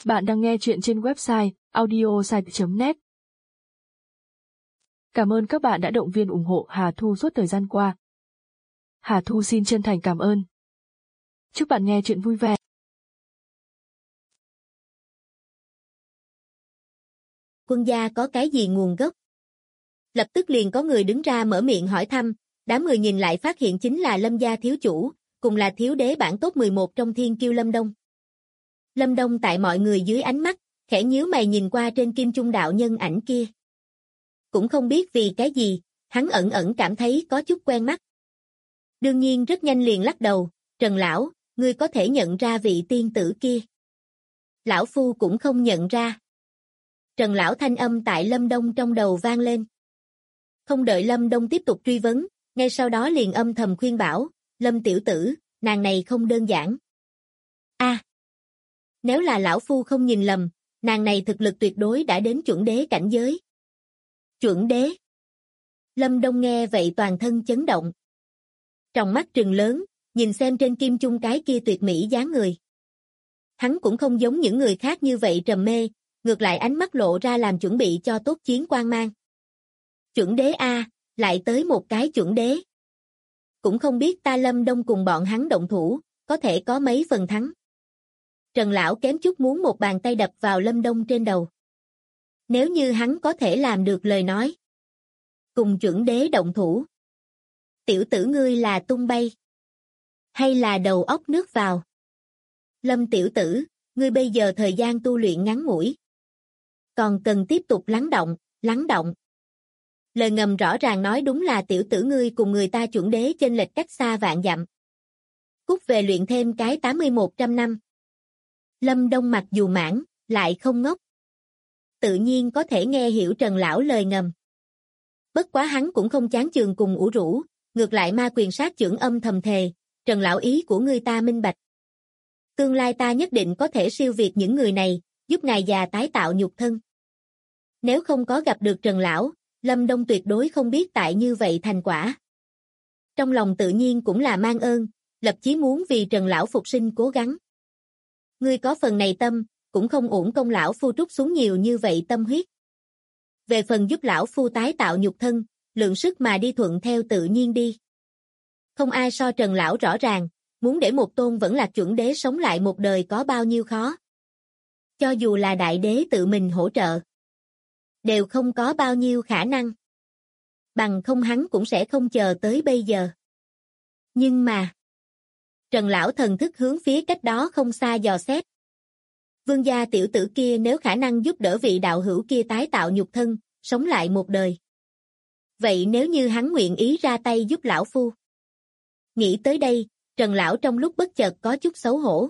Bạn đang nghe chuyện trên website audiosite.net. Cảm ơn các bạn đã động viên ủng hộ Hà Thu suốt thời gian qua. Hà Thu xin chân thành cảm ơn. Chúc bạn nghe chuyện vui vẻ. Quân gia có cái gì nguồn gốc? Lập tức liền có người đứng ra mở miệng hỏi thăm, đám người nhìn lại phát hiện chính là Lâm gia thiếu chủ, cùng là thiếu đế bảng top 11 trong thiên kiêu Lâm Đông. Lâm Đông tại mọi người dưới ánh mắt, khẽ nhíu mày nhìn qua trên kim trung đạo nhân ảnh kia. Cũng không biết vì cái gì, hắn ẩn ẩn cảm thấy có chút quen mắt. Đương nhiên rất nhanh liền lắc đầu, Trần lão, ngươi có thể nhận ra vị tiên tử kia. Lão phu cũng không nhận ra. Trần lão thanh âm tại Lâm Đông trong đầu vang lên. Không đợi Lâm Đông tiếp tục truy vấn, ngay sau đó liền âm thầm khuyên bảo, Lâm tiểu tử, nàng này không đơn giản. Nếu là lão phu không nhìn lầm, nàng này thực lực tuyệt đối đã đến chuẩn đế cảnh giới. Chuẩn đế. Lâm Đông nghe vậy toàn thân chấn động. Tròng mắt trừng lớn, nhìn xem trên kim chung cái kia tuyệt mỹ dáng người. Hắn cũng không giống những người khác như vậy trầm mê, ngược lại ánh mắt lộ ra làm chuẩn bị cho tốt chiến quan mang. Chuẩn đế a, lại tới một cái chuẩn đế. Cũng không biết ta Lâm Đông cùng bọn hắn động thủ, có thể có mấy phần thắng. Trần lão kém chút muốn một bàn tay đập vào Lâm Đông trên đầu. Nếu như hắn có thể làm được lời nói. Cùng chuẩn đế động thủ. Tiểu tử ngươi là tung bay. Hay là đầu óc nước vào. Lâm tiểu tử, ngươi bây giờ thời gian tu luyện ngắn ngủi. Còn cần tiếp tục lắng động, lắng động. Lời ngầm rõ ràng nói đúng là tiểu tử ngươi cùng người ta chuẩn đế chênh lệch cách xa vạn dặm. Cút về luyện thêm cái 80-100 năm. Lâm Đông mặc dù mãn, lại không ngốc. Tự nhiên có thể nghe hiểu Trần lão lời ngầm. Bất quá hắn cũng không chán chường cùng ủ rũ, ngược lại ma quyền sát chưởng âm thầm thề, Trần lão ý của ngươi ta minh bạch. Tương lai ta nhất định có thể siêu việt những người này, giúp ngài già tái tạo nhục thân. Nếu không có gặp được Trần lão, Lâm Đông tuyệt đối không biết tại như vậy thành quả. Trong lòng tự nhiên cũng là mang ơn, lập chí muốn vì Trần lão phục sinh cố gắng. Ngươi có phần này tâm, cũng không uổng công lão phu trút xuống nhiều như vậy tâm huyết. Về phần giúp lão phu tái tạo nhục thân, lượng sức mà đi thuận theo tự nhiên đi. Không ai so Trần lão rõ ràng, muốn để một tôn vẫn là chuẩn đế sống lại một đời có bao nhiêu khó. Cho dù là đại đế tự mình hỗ trợ, đều không có bao nhiêu khả năng. Bằng không hắn cũng sẽ không chờ tới bây giờ. Nhưng mà, Trần lão thần thức hướng phía cách đó không xa dò xét. Vương gia tiểu tử kia nếu khả năng giúp đỡ vị đạo hữu kia tái tạo nhục thân, sống lại một đời. Vậy nếu như hắn nguyện ý ra tay giúp lão phu? Nghĩ tới đây, Trần lão trong lúc bất chợt có chút xấu hổ.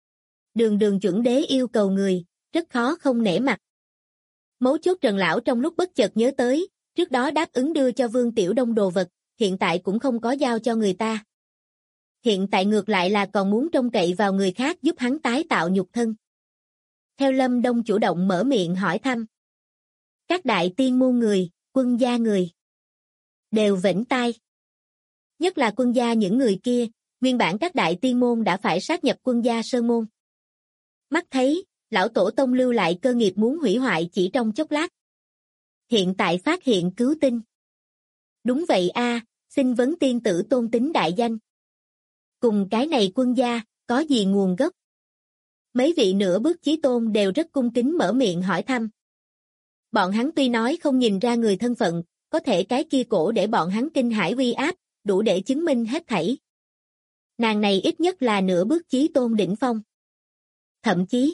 Đường chuẩn đế yêu cầu người, rất khó không nể mặt. Mấu chốt Trần lão trong lúc bất chợt nhớ tới, trước đó đáp ứng đưa cho Vương Tiểu Đông đồ vật, hiện tại cũng không có giao cho người ta. Hiện tại ngược lại là còn muốn trông cậy vào người khác giúp hắn tái tạo nhục thân. Theo Lâm Đông chủ động mở miệng hỏi thăm. Các đại tiên môn người, quân gia người, đều vểnh tai. Nhất là quân gia những người kia, nguyên bản các đại tiên môn đã phải sát nhập quân gia sơn môn. Mắt thấy, lão tổ tông lưu lại cơ nghiệp muốn hủy hoại chỉ trong chốc lát. Hiện tại phát hiện cứu tinh. Đúng vậy a, xin vấn tiên tử tôn tính đại danh. Cùng cái này quân gia, có gì nguồn gốc? Mấy vị nửa bước chí tôn đều rất cung kính mở miệng hỏi thăm. Bọn hắn tuy nói không nhìn ra người thân phận, có thể cái kia cổ để bọn hắn kinh hãi uy áp, đủ để chứng minh hết thảy. Nàng này ít nhất là nửa bước chí tôn đỉnh phong. Thậm chí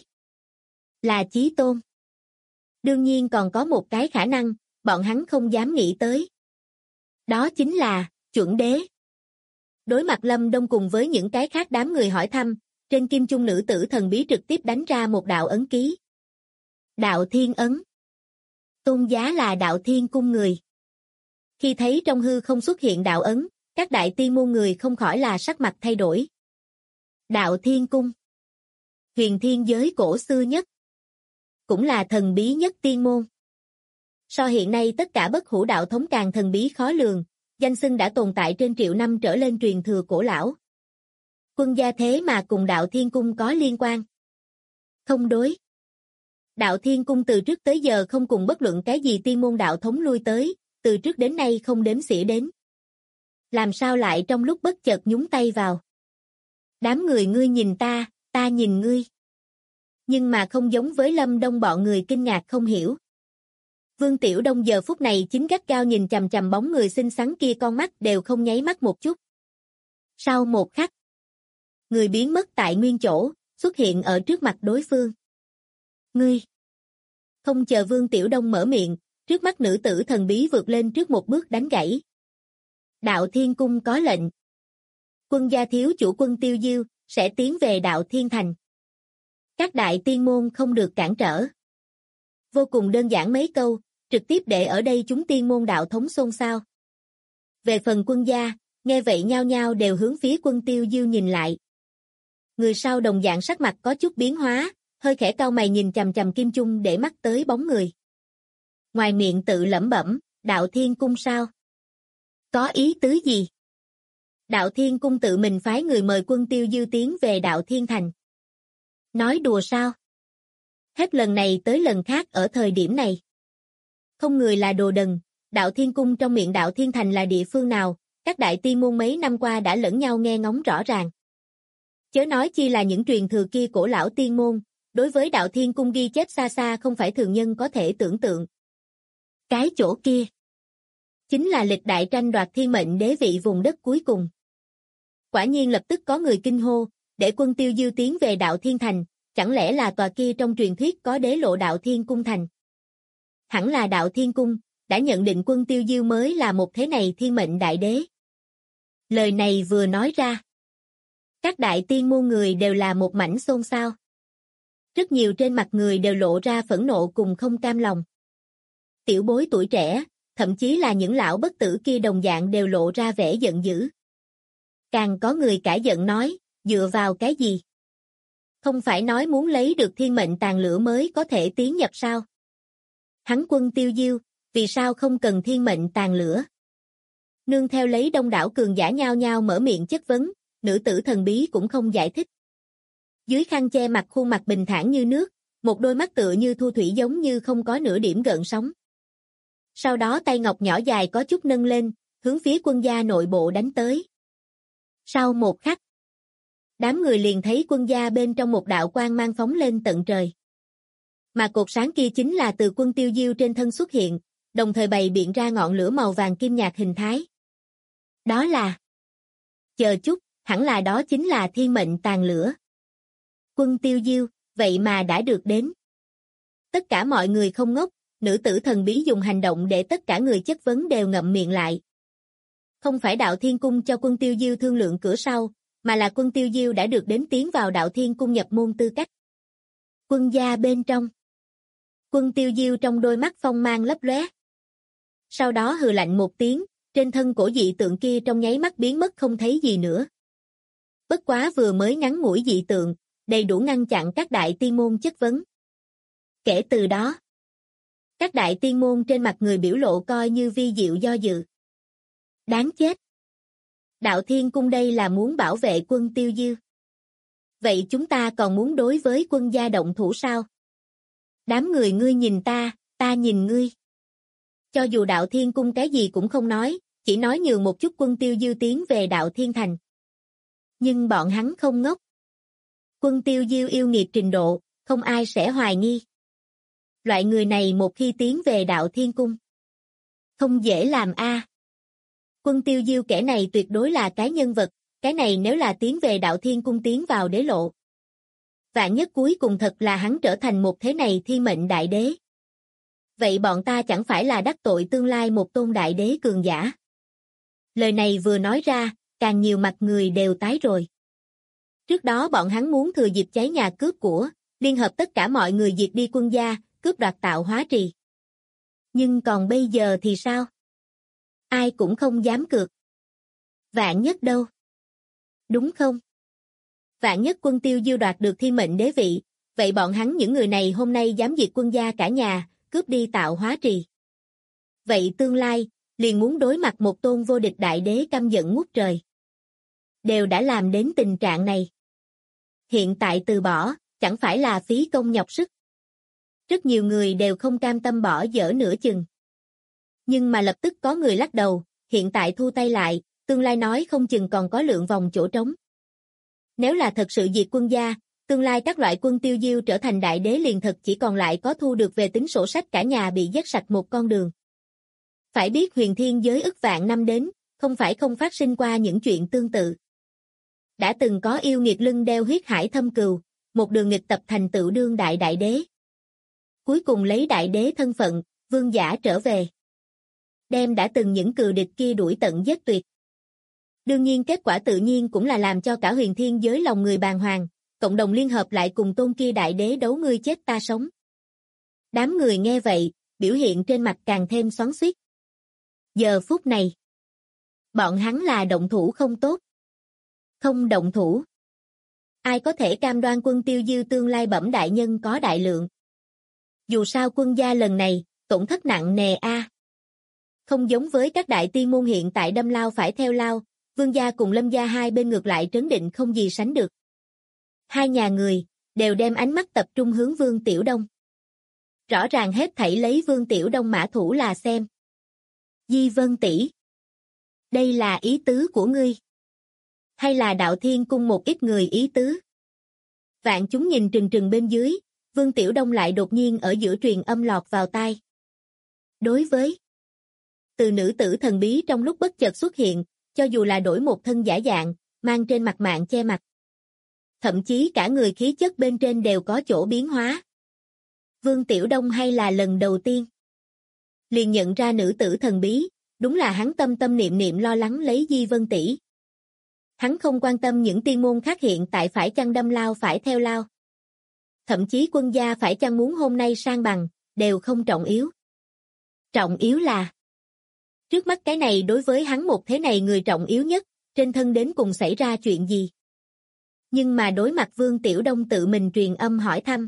là chí tôn. Đương nhiên còn có một cái khả năng, bọn hắn không dám nghĩ tới. Đó chính là chuẩn đế. Đối mặt Lâm Đông cùng với những cái khác đám người hỏi thăm, trên kim chung nữ tử thần bí trực tiếp đánh ra một đạo ấn ký. Đạo thiên ấn. Tôn giá là đạo thiên cung người. Khi thấy trong hư không xuất hiện đạo ấn, các đại tiên môn người không khỏi là sắc mặt thay đổi. Đạo thiên cung. Huyền thiên giới cổ xưa nhất. Cũng là thần bí nhất tiên môn. So hiện nay tất cả bất hủ đạo thống càng thần bí khó lường, danh xưng đã tồn tại trên triệu năm trở lên truyền thừa cổ lão. Quân gia thế mà cùng đạo thiên cung có liên quan. Không đối. Đạo Thiên Cung từ trước tới giờ không cùng bất luận cái gì tiên môn đạo thống lui tới, từ trước đến nay không đếm xỉa đến. Làm sao lại trong lúc bất chợt nhúng tay vào? Đám người ngươi nhìn ta nhìn ngươi. Nhưng mà không giống với Lâm Đông bọn người kinh ngạc không hiểu. Vương Tiểu Đông giờ phút này chính gắt gao nhìn chằm chằm bóng người xinh xắn kia, con mắt đều không nháy mắt một chút. Sau một khắc, người biến mất tại nguyên chỗ, xuất hiện ở trước mặt đối phương. Ngươi! Không chờ Vương Tiểu Đông mở miệng, trước mắt nữ tử thần bí vượt lên trước một bước đánh gãy. Đạo Thiên Cung có lệnh. Quân gia thiếu chủ Quân Tiêu Diêu sẽ tiến về Đạo Thiên Thành. Các đại tiên môn không được cản trở. Vô cùng đơn giản mấy câu, trực tiếp để ở đây chúng tiên môn đạo thống xôn xao. Về phần quân gia, nghe vậy nhao nhao đều hướng phía Quân Tiêu Diêu nhìn lại. Người sau đồng dạng sắc mặt có chút biến hóa, hơi khẽ cau mày nhìn chằm chằm Kim Chung để mắt tới bóng người. Ngoài miệng tự lẩm bẩm, Đạo Thiên Cung sao? Có ý tứ gì? Đạo Thiên Cung tự mình phái người mời Quân Tiêu Diêu tiến về Đạo Thiên Thành. Nói đùa sao? Hết lần này tới lần khác ở thời điểm này. Không người là đồ đần, Đạo Thiên Cung trong miệng Đạo Thiên Thành là địa phương nào, các đại tiên môn mấy năm qua đã lẫn nhau nghe ngóng rõ ràng. Chớ nói chi là những truyền thừa kia cổ lão tiên môn, đối với Đạo Thiên Cung ghi chép xa xa không phải thường nhân có thể tưởng tượng. Cái chỗ kia chính là lịch đại tranh đoạt thiên mệnh đế vị vùng đất cuối cùng. Quả nhiên lập tức có người kinh hô, để Quân Tiêu Diêu tiến về Đạo Thiên Thành, chẳng lẽ là tòa kia trong truyền thuyết có đế lộ Đạo Thiên Cung thành? Hẳn là Đạo Thiên Cung đã nhận định Quân Tiêu Diêu mới là một thế này thiên mệnh đại đế. Lời này vừa nói ra, các đại tiên môn người đều là một mảnh xôn xao. Rất nhiều trên mặt người đều lộ ra phẫn nộ cùng không cam lòng. Tiểu bối tuổi trẻ, thậm chí là những lão bất tử kia đồng dạng đều lộ ra vẻ giận dữ. Càng có người cãi giận nói, dựa vào cái gì? Không phải nói muốn lấy được thiên mệnh tàn lửa mới có thể tiến nhập sao? Hắn Quân Tiêu Diêu, vì sao không cần thiên mệnh tàn lửa? Nương theo lấy đông đảo cường giả nhao nhao mở miệng chất vấn, nữ tử thần bí cũng không giải thích. Dưới khăn che mặt khuôn mặt bình thản như nước, một đôi mắt tựa như thu thủy giống như không có nửa điểm gợn sóng. Sau đó tay ngọc nhỏ dài có chút nâng lên, hướng phía quân gia nội bộ đánh tới. Sau một khắc, đám người liền thấy quân gia bên trong một đạo quang mang phóng lên tận trời. Mà cột sáng kia chính là từ Quân Tiêu Diêu trên thân xuất hiện, đồng thời bày biện ra ngọn lửa màu vàng kim nhạt hình thái. Đó là... Chờ chút, hẳn là đó chính là thiên mệnh tàn lửa. Quân Tiêu Diêu, vậy mà đã được đến. Tất cả mọi người không ngốc, nữ tử thần bí dùng hành động để tất cả người chất vấn đều ngậm miệng lại. Không phải Đạo Thiên Cung cho Quân Tiêu Diêu thương lượng cửa sau, mà là Quân Tiêu Diêu đã được đến tiến vào Đạo Thiên Cung nhập môn tư cách. Quân gia bên trong. Quân Tiêu Diêu trong đôi mắt phong mang lấp lóe. Sau đó hừ lạnh một tiếng, trên thân cổ dị tượng kia trong nháy mắt biến mất không thấy gì nữa. Bất quá vừa mới ngắn ngủi dị tượng, đầy đủ ngăn chặn các đại tiên môn chất vấn. Kể từ đó, các đại tiên môn trên mặt người biểu lộ coi như vi diệu do dự. Đáng chết! Đạo Thiên Cung đây là muốn bảo vệ Quân Tiêu Diêu. Vậy chúng ta còn muốn đối với quân gia động thủ sao? Đám người ngươi nhìn ta nhìn ngươi. Cho dù Đạo Thiên Cung cái gì cũng không nói, chỉ nói nhường một chút Quân Tiêu Diêu tiến về Đạo Thiên Thành. Nhưng bọn hắn không ngốc. Quân Tiêu Diêu yêu nghiệt trình độ, không ai sẽ hoài nghi. Loại người này một khi tiến về Đạo Thiên Cung, không dễ làm a. Quân Tiêu Diêu kẻ này tuyệt đối là cái nhân vật, cái này nếu là tiến về Đạo Thiên Cung tiến vào đế lộ. Vạn nhất cuối cùng thật là hắn trở thành một thế này thiên mệnh đại đế. Vậy bọn ta chẳng phải là đắc tội tương lai một tôn đại đế cường giả. Lời này vừa nói ra, càng nhiều mặt người đều tái rồi. Trước đó bọn hắn muốn thừa dịp cháy nhà cướp của, liên hợp tất cả mọi người diệt đi quân gia, cướp đoạt tạo hóa trì. Nhưng còn bây giờ thì sao? Ai cũng không dám cược. Vạn nhất đâu? Đúng không? Vạn nhất Quân Tiêu Diêu đoạt được thiên mệnh đế vị, vậy bọn hắn những người này hôm nay dám diệt quân gia cả nhà, cướp đi tạo hóa trì. Vậy tương lai, liền muốn đối mặt một tôn vô địch đại đế căm giận ngút trời. Đều đã làm đến tình trạng này. Hiện tại từ bỏ, chẳng phải là phí công nhọc sức. Rất nhiều người đều không cam tâm bỏ dở nửa chừng. Nhưng mà lập tức có người lắc đầu, hiện tại thu tay lại, tương lai nói không chừng còn có lượng vòng chỗ trống. Nếu là thật sự diệt quân gia, tương lai các loại quân tiêu diêu trở thành đại đế liền thật chỉ còn lại có thu được về tính sổ sách cả nhà bị giết sạch một con đường. Phải biết huyền thiên giới ức vạn năm đến, không phải không phát sinh qua những chuyện tương tự. Đã từng có yêu nghiệt lưng đeo huyết hải thâm cừu, một đường nghịch tập thành tựu đương đại đại đế. Cuối cùng lấy đại đế thân phận, vương giả trở về. Đem đã từng những cừu địch kia đuổi tận giết tuyệt. Đương nhiên kết quả tự nhiên cũng là làm cho cả huyền thiên giới lòng người bàng hoàng, cộng đồng liên hợp lại cùng tôn kia đại đế đấu ngươi chết ta sống. Đám người nghe vậy, biểu hiện trên mặt càng thêm xoắn xuýt. Giờ phút này, bọn hắn là động thủ không tốt. Không động thủ. Ai có thể cam đoan quân tiêu dư tương lai bẩm đại nhân có đại lượng. Dù sao quân gia lần này, tổn thất nặng nề a. Không giống với các đại tiên môn hiện tại đâm lao phải theo lao, vương gia cùng lâm gia hai bên ngược lại trấn định không gì sánh được. Hai nhà người, đều đem ánh mắt tập trung hướng Vương Tiểu Đông. Rõ ràng hết thảy lấy Vương Tiểu Đông mã thủ là xem. Di Vân tỷ, đây là ý tứ của ngươi. Hay là đạo thiên cung một ít người ý tứ? Vạn chúng nhìn trừng trừng bên dưới, Vương Tiểu Đông lại đột nhiên ở giữa truyền âm lọt vào tai. Đối với từ nữ tử thần bí trong lúc bất chợt xuất hiện, cho dù là đổi một thân giả dạng, mang trên mặt mạng che mặt. Thậm chí cả người khí chất bên trên đều có chỗ biến hóa. Vương Tiểu Đông hay là lần đầu tiên liền nhận ra nữ tử thần bí, đúng là hắn tâm tâm niệm niệm lo lắng lấy Di Vân tỷ. Hắn không quan tâm những tiên môn khác hiện tại phải chăng đâm lao phải theo lao. Thậm chí quân gia phải chăng muốn hôm nay sang bằng, đều không trọng yếu. Trọng yếu là trước mắt cái này đối với hắn một thế này người trọng yếu nhất, trên thân đến cùng xảy ra chuyện gì. Nhưng mà đối mặt Vương Tiểu Đông tự mình truyền âm hỏi thăm.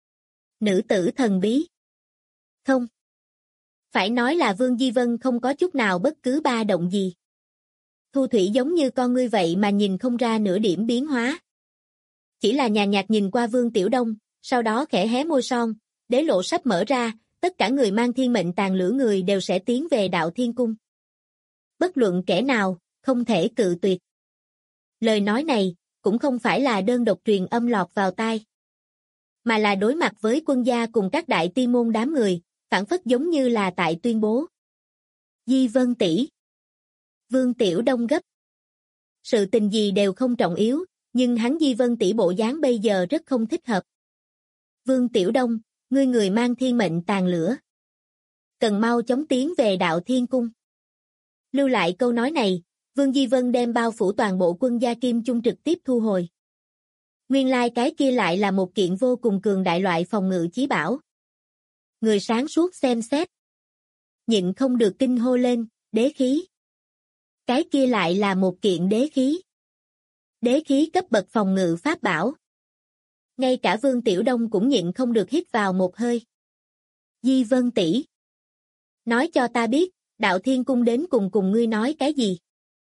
Nữ tử thần bí. Không. Phải nói là Vương Di Vân không có chút nào bất cứ ba động gì. Thu thủy giống như con ngươi vậy mà nhìn không ra nửa điểm biến hóa. Chỉ là nhàn nhạt nhìn qua Vương Tiểu Đông, sau đó khẽ hé môi son, đế lộ sắp mở ra, tất cả người mang thiên mệnh tàn lửa người đều sẽ tiến về đạo thiên cung. Bất luận kẻ nào, không thể cự tuyệt. Lời nói này, cũng không phải là đơn độc truyền âm lọt vào tai, mà là đối mặt với quân gia cùng các đại tiên môn đám người, phản phất giống như là tại tuyên bố. Di Vân tỷ. Vương Tiểu Đông gấp. Sự tình gì đều không trọng yếu, nhưng hắn Di Vân tỷ bộ dáng bây giờ rất không thích hợp. Vương Tiểu Đông, ngươi người mang thiên mệnh tàn lửa. Cần mau chóng tiến về đạo thiên cung. Lưu lại câu nói này, Vương Di Vân đem bao phủ toàn bộ quân gia kim chung trực tiếp thu hồi. Nguyên lai cái kia lại là một kiện vô cùng cường đại loại phòng ngự chí bảo. Người sáng suốt xem xét. Nhịn không được kinh hô lên, đế khí. Cái kia lại là một kiện đế khí. Đế khí cấp bậc phòng ngự pháp bảo. Ngay cả Vương Tiểu Đông cũng nhịn không được hít vào một hơi. Di Vân tỷ, nói cho ta biết, đạo thiên cung đến cùng ngươi nói cái gì?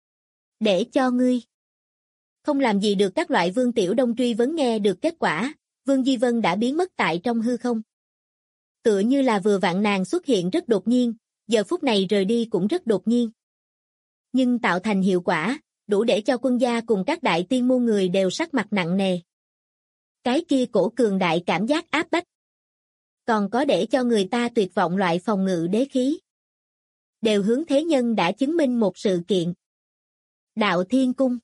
Để cho ngươi không làm gì được các loại Vương Tiểu Đông truy vấn nghe được kết quả, Vương Di Vân đã biến mất tại trong hư không. Tựa như là vừa vặn nàng xuất hiện rất đột nhiên, giờ phút này rời đi cũng rất đột nhiên. Nhưng tạo thành hiệu quả, đủ để cho quân gia cùng các đại tiên môn người đều sắc mặt nặng nề. Cái kia cổ cường đại cảm giác áp bách. Còn có để cho người ta tuyệt vọng loại phòng ngự đế khí. Đều hướng thế nhân đã chứng minh một sự kiện. Đạo thiên cung.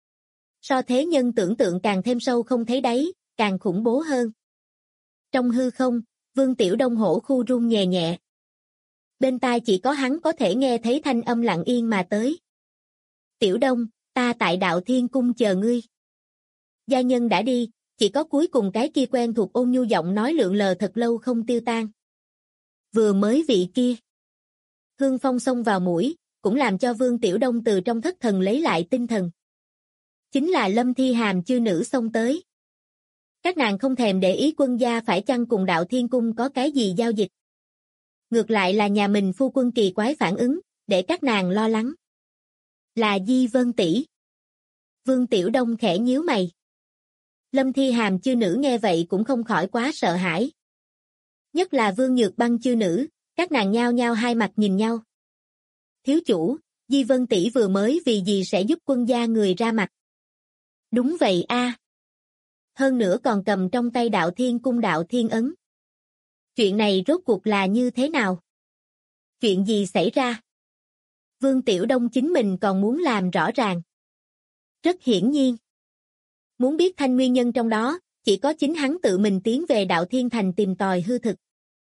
So thế nhân tưởng tượng càng thêm sâu không thấy đáy, càng khủng bố hơn. Trong hư không, Vương Tiểu Đông hổ khu run nhẹ nhẹ. Bên tai chỉ có hắn có thể nghe thấy thanh âm lặng yên mà tới. Tiểu Đông, ta tại đạo thiên cung chờ ngươi. Gia nhân đã đi, chỉ có cuối cùng cái kia quen thuộc ôn nhu giọng nói lượn lờ thật lâu không tiêu tan. Vừa mới vị kia. Hương phong xông vào mũi, cũng làm cho Vương Tiểu Đông từ trong thất thần lấy lại tinh thần. Chính là Lâm Thi Hàm chư nữ xông tới. Các nàng không thèm để ý quân gia phải chăng cùng đạo thiên cung có cái gì giao dịch. Ngược lại là nhà mình phu quân kỳ quái phản ứng, để các nàng lo lắng. Là Di Vân tỷ. Vương Tiểu Đông khẽ nhíu mày. Lâm Thi Hàm chư nữ nghe vậy cũng không khỏi quá sợ hãi. Nhất là Vương Nhược Băng chư nữ, các nàng nhao nhao hai mặt nhìn nhau. Thiếu chủ, Di Vân tỷ vừa mới vì gì sẽ giúp quân gia người ra mặt? Đúng vậy a. Hơn nữa còn cầm trong tay Đạo Thiên Cung Đạo Thiên Ấn. Chuyện này rốt cuộc là như thế nào? Chuyện gì xảy ra? Vương Tiểu Đông chính mình còn muốn làm rõ ràng. Rất hiển nhiên. Muốn biết thanh nguyên nhân trong đó, chỉ có chính hắn tự mình tiến về Đạo Thiên Thành tìm tòi hư thực.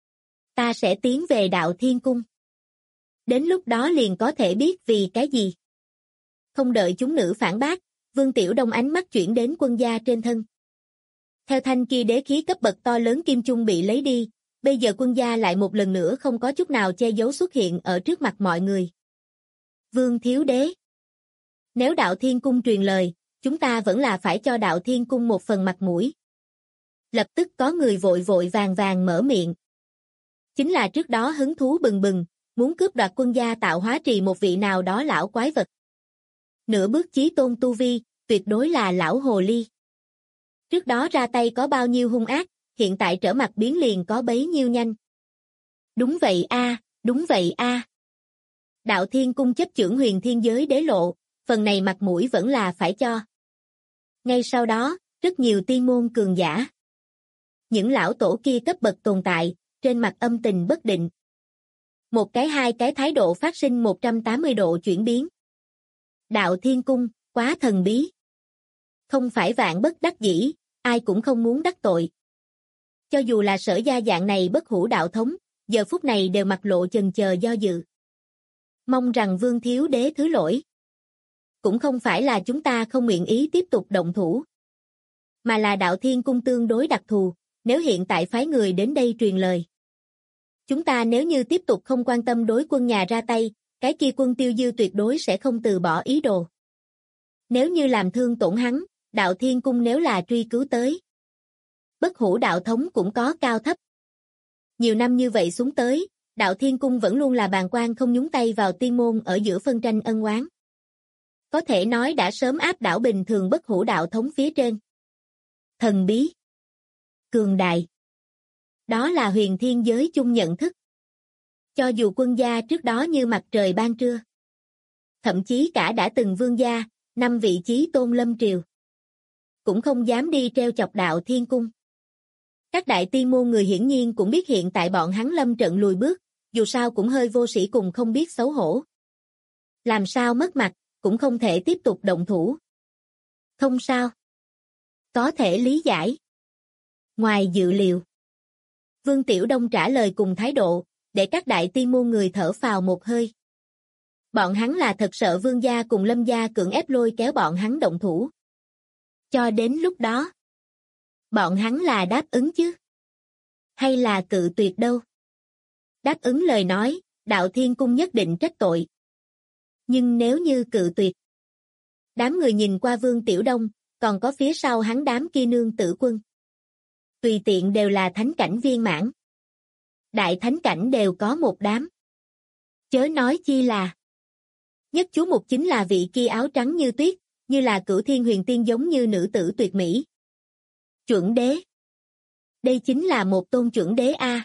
Ta sẽ tiến về Đạo Thiên Cung. Đến lúc đó liền có thể biết vì cái gì. Không đợi chúng nữ phản bác, Vương Tiểu Đông ánh mắt chuyển đến quân gia trên thân. Theo thanh kia đế khí cấp bậc to lớn kim chung bị lấy đi, bây giờ quân gia lại một lần nữa không có chút nào che giấu xuất hiện ở trước mặt mọi người. Vương Thiếu Đế. Nếu Đạo Thiên Cung truyền lời, chúng ta vẫn là phải cho Đạo Thiên Cung một phần mặt mũi. Lập tức có người vội vội vàng vàng mở miệng. Chính là trước đó hứng thú bừng bừng, muốn cướp đoạt quân gia tạo hóa trì một vị nào đó lão quái vật. Nửa bước chí tôn tu vi, tuyệt đối là lão hồ ly. Trước đó ra tay có bao nhiêu hung ác, hiện tại trở mặt biến liền có bấy nhiêu nhanh. Đúng vậy a, đúng vậy a. Đạo Thiên Cung chấp chưởng huyền thiên giới đế lộ, phần này mặt mũi vẫn là phải cho. Ngay sau đó, rất nhiều tiên môn cường giả. Những lão tổ kia cấp bậc tồn tại, trên mặt âm tình bất định. Một cái hai cái thái độ phát sinh 180 độ chuyển biến. Đạo Thiên Cung, quá thần bí. Không phải vạn bất đắc dĩ, ai cũng không muốn đắc tội. Cho dù là Sở Gia dạng này bất hủ đạo thống, giờ phút này đều mặt lộ chần chờ do dự. Mong rằng Vương Thiếu Đế thứ lỗi. Cũng không phải là chúng ta không nguyện ý tiếp tục động thủ. Mà là Đạo Thiên Cung tương đối đặc thù, nếu hiện tại phái người đến đây truyền lời. Chúng ta nếu như tiếp tục không quan tâm đối quân nhà ra tay, cái kia quân Tiêu Dư tuyệt đối sẽ không từ bỏ ý đồ. Nếu như làm thương tổn hắn, Đạo Thiên Cung nếu là truy cứu tới. Bất hủ đạo thống cũng có cao thấp. Nhiều năm như vậy xuống tới, Đạo Thiên Cung vẫn luôn là bàng quan không nhúng tay vào tiên môn ở giữa phân tranh ân oán. Có thể nói đã sớm áp đảo bình thường bất hủ đạo thống phía trên. Thần bí. Cường đại. Đó là huyền thiên giới chung nhận thức. Cho dù quân gia trước đó như mặt trời ban trưa. Thậm chí cả đã từng vương gia, 5 vị chí tôn lâm triều. Cũng không dám đi treo chọc Đạo Thiên Cung. Các đại tiên môn người hiển nhiên cũng biết hiện tại bọn hắn lâm trận lùi bước, dù sao cũng hơi vô sĩ cùng không biết xấu hổ. Làm sao mất mặt, cũng không thể tiếp tục động thủ. Không sao. Có thể lý giải. Ngoài dự liệu. Vương Tiểu Đông trả lời cùng thái độ, để các đại tiên môn người thở phào một hơi. Bọn hắn là thật sợ Vương gia cùng Lâm gia cưỡng ép lôi kéo bọn hắn động thủ. Cho đến lúc đó, bọn hắn là đáp ứng chứ? Hay là cự tuyệt đâu? Đáp ứng lời nói, Đạo Thiên Cung nhất định trách tội. Nhưng nếu như cự tuyệt, đám người nhìn qua Vương Tiểu Đông, còn có phía sau hắn đám kia nương tử quân. Tùy tiện đều là thánh cảnh viên mãn. Đại thánh cảnh đều có một đám. Chớ nói chi là. Nhất chú mục chính là vị kia áo trắng như tuyết, như là Cửu Thiên Huyền Tiên giống như nữ tử tuyệt mỹ. Chuẩn đế. Đây chính là một tôn chuẩn đế a.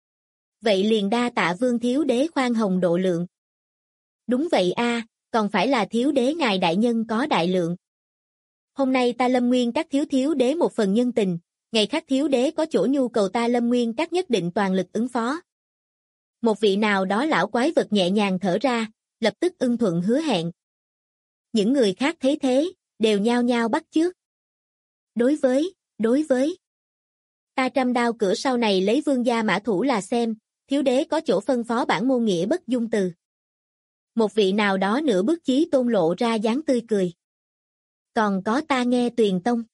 Vậy liền đa tạ Vương Thiếu Đế khoan hồng độ lượng. Đúng vậy a, còn phải là Thiếu Đế ngài đại nhân có đại lượng. Hôm nay ta Lâm Nguyên các thiếu đế một phần nhân tình, ngày khác Thiếu Đế có chỗ nhu cầu ta Lâm Nguyên các nhất định toàn lực ứng phó. Một vị nào đó lão quái vật nhẹ nhàng thở ra, lập tức ưng thuận hứa hẹn. Những người khác thấy thế, đều nhao nhao bắt chước. Đối với. Ta trăm đao cửa sau này lấy Vương gia mã thủ là xem, Thiếu Đế có chỗ phân phó bản môn nghĩa bất dung từ. Một vị nào đó nửa bước chí tôn lộ ra dáng tươi cười. Còn có ta nghe Tuyền Tông.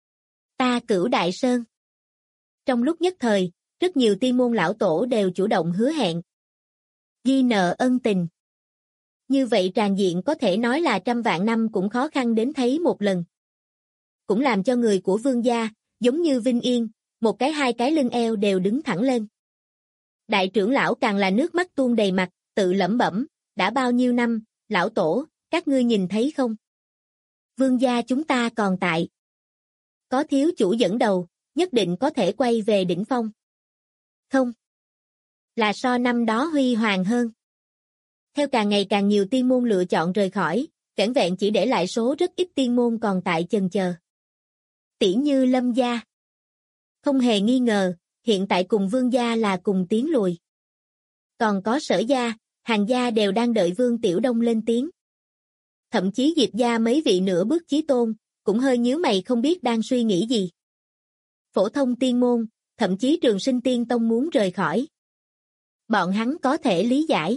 Ta Cửu Đại Sơn. Trong lúc nhất thời, rất nhiều tiên môn lão tổ đều chủ động hứa hẹn. Ghi nợ ân tình. Như vậy tràn diện có thể nói là trăm vạn năm cũng khó khăn đến thấy một lần. Cũng làm cho người của Vương gia, giống như Vinh Yên, một cái hai cái lưng eo đều đứng thẳng lên. Đại trưởng lão càng là nước mắt tuôn đầy mặt, tự lẩm bẩm, đã bao nhiêu năm, lão tổ, các ngươi nhìn thấy không? Vương gia chúng ta còn tại. Có thiếu chủ dẫn đầu, nhất định có thể quay về đỉnh phong. Không. là so năm đó huy hoàng hơn. Theo càng ngày càng nhiều tiên môn lựa chọn rời khỏi, vẻn vẹn chỉ để lại số rất ít tiên môn còn tại chần chờ. Tỉ như Lâm gia. Không hề nghi ngờ, hiện tại cùng Vương gia là cùng tiến lùi. Còn có Sở gia, Hàn gia đều đang đợi Vương Tiểu Đông lên tiếng. Thậm chí Diệp gia mấy vị nửa bước chí tôn, cũng hơi nhíu mày không biết đang suy nghĩ gì. Phổ thông tiên môn, thậm chí Trường Sinh Tiên Tông muốn rời khỏi. Bọn hắn có thể lý giải.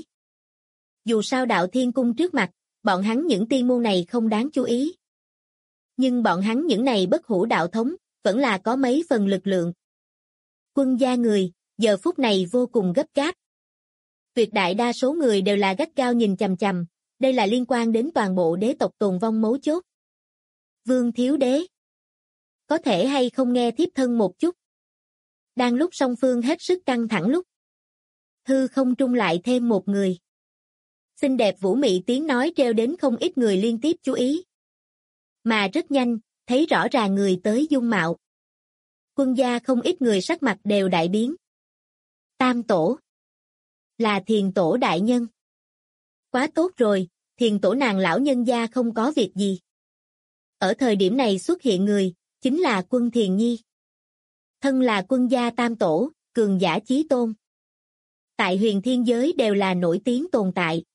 Dù sao Đạo Thiên Cung trước mặt, bọn hắn những tiên môn này không đáng chú ý. Nhưng bọn hắn những này bất hủ đạo thống, vẫn là có mấy phần lực lượng. Quân gia người, giờ phút này vô cùng gấp gáp. Tuyệt đại đa số người đều là gắt gao nhìn chằm chằm, đây là liên quan đến toàn bộ đế tộc tồn vong mấu chốt. Vương thiếu đế, có thể hay không nghe thiếp thân một chút? Đang lúc song phương hết sức căng thẳng lúc, hư không trung lại thêm một người. Xinh đẹp vũ mị tiếng nói treo đến không ít người liên tiếp chú ý. Mà rất nhanh, thấy rõ ràng người tới dung mạo. Quân gia không ít người sắc mặt đều đại biến. Tam tổ. Là Thiền tổ đại nhân. Quá tốt rồi, Thiền tổ nàng lão nhân gia không có việc gì. Ở thời điểm này xuất hiện người, chính là Quân Thiền Nhi. Thân là quân gia tam tổ, cường giả chí tôn. Tại huyền thiên giới đều là nổi tiếng tồn tại.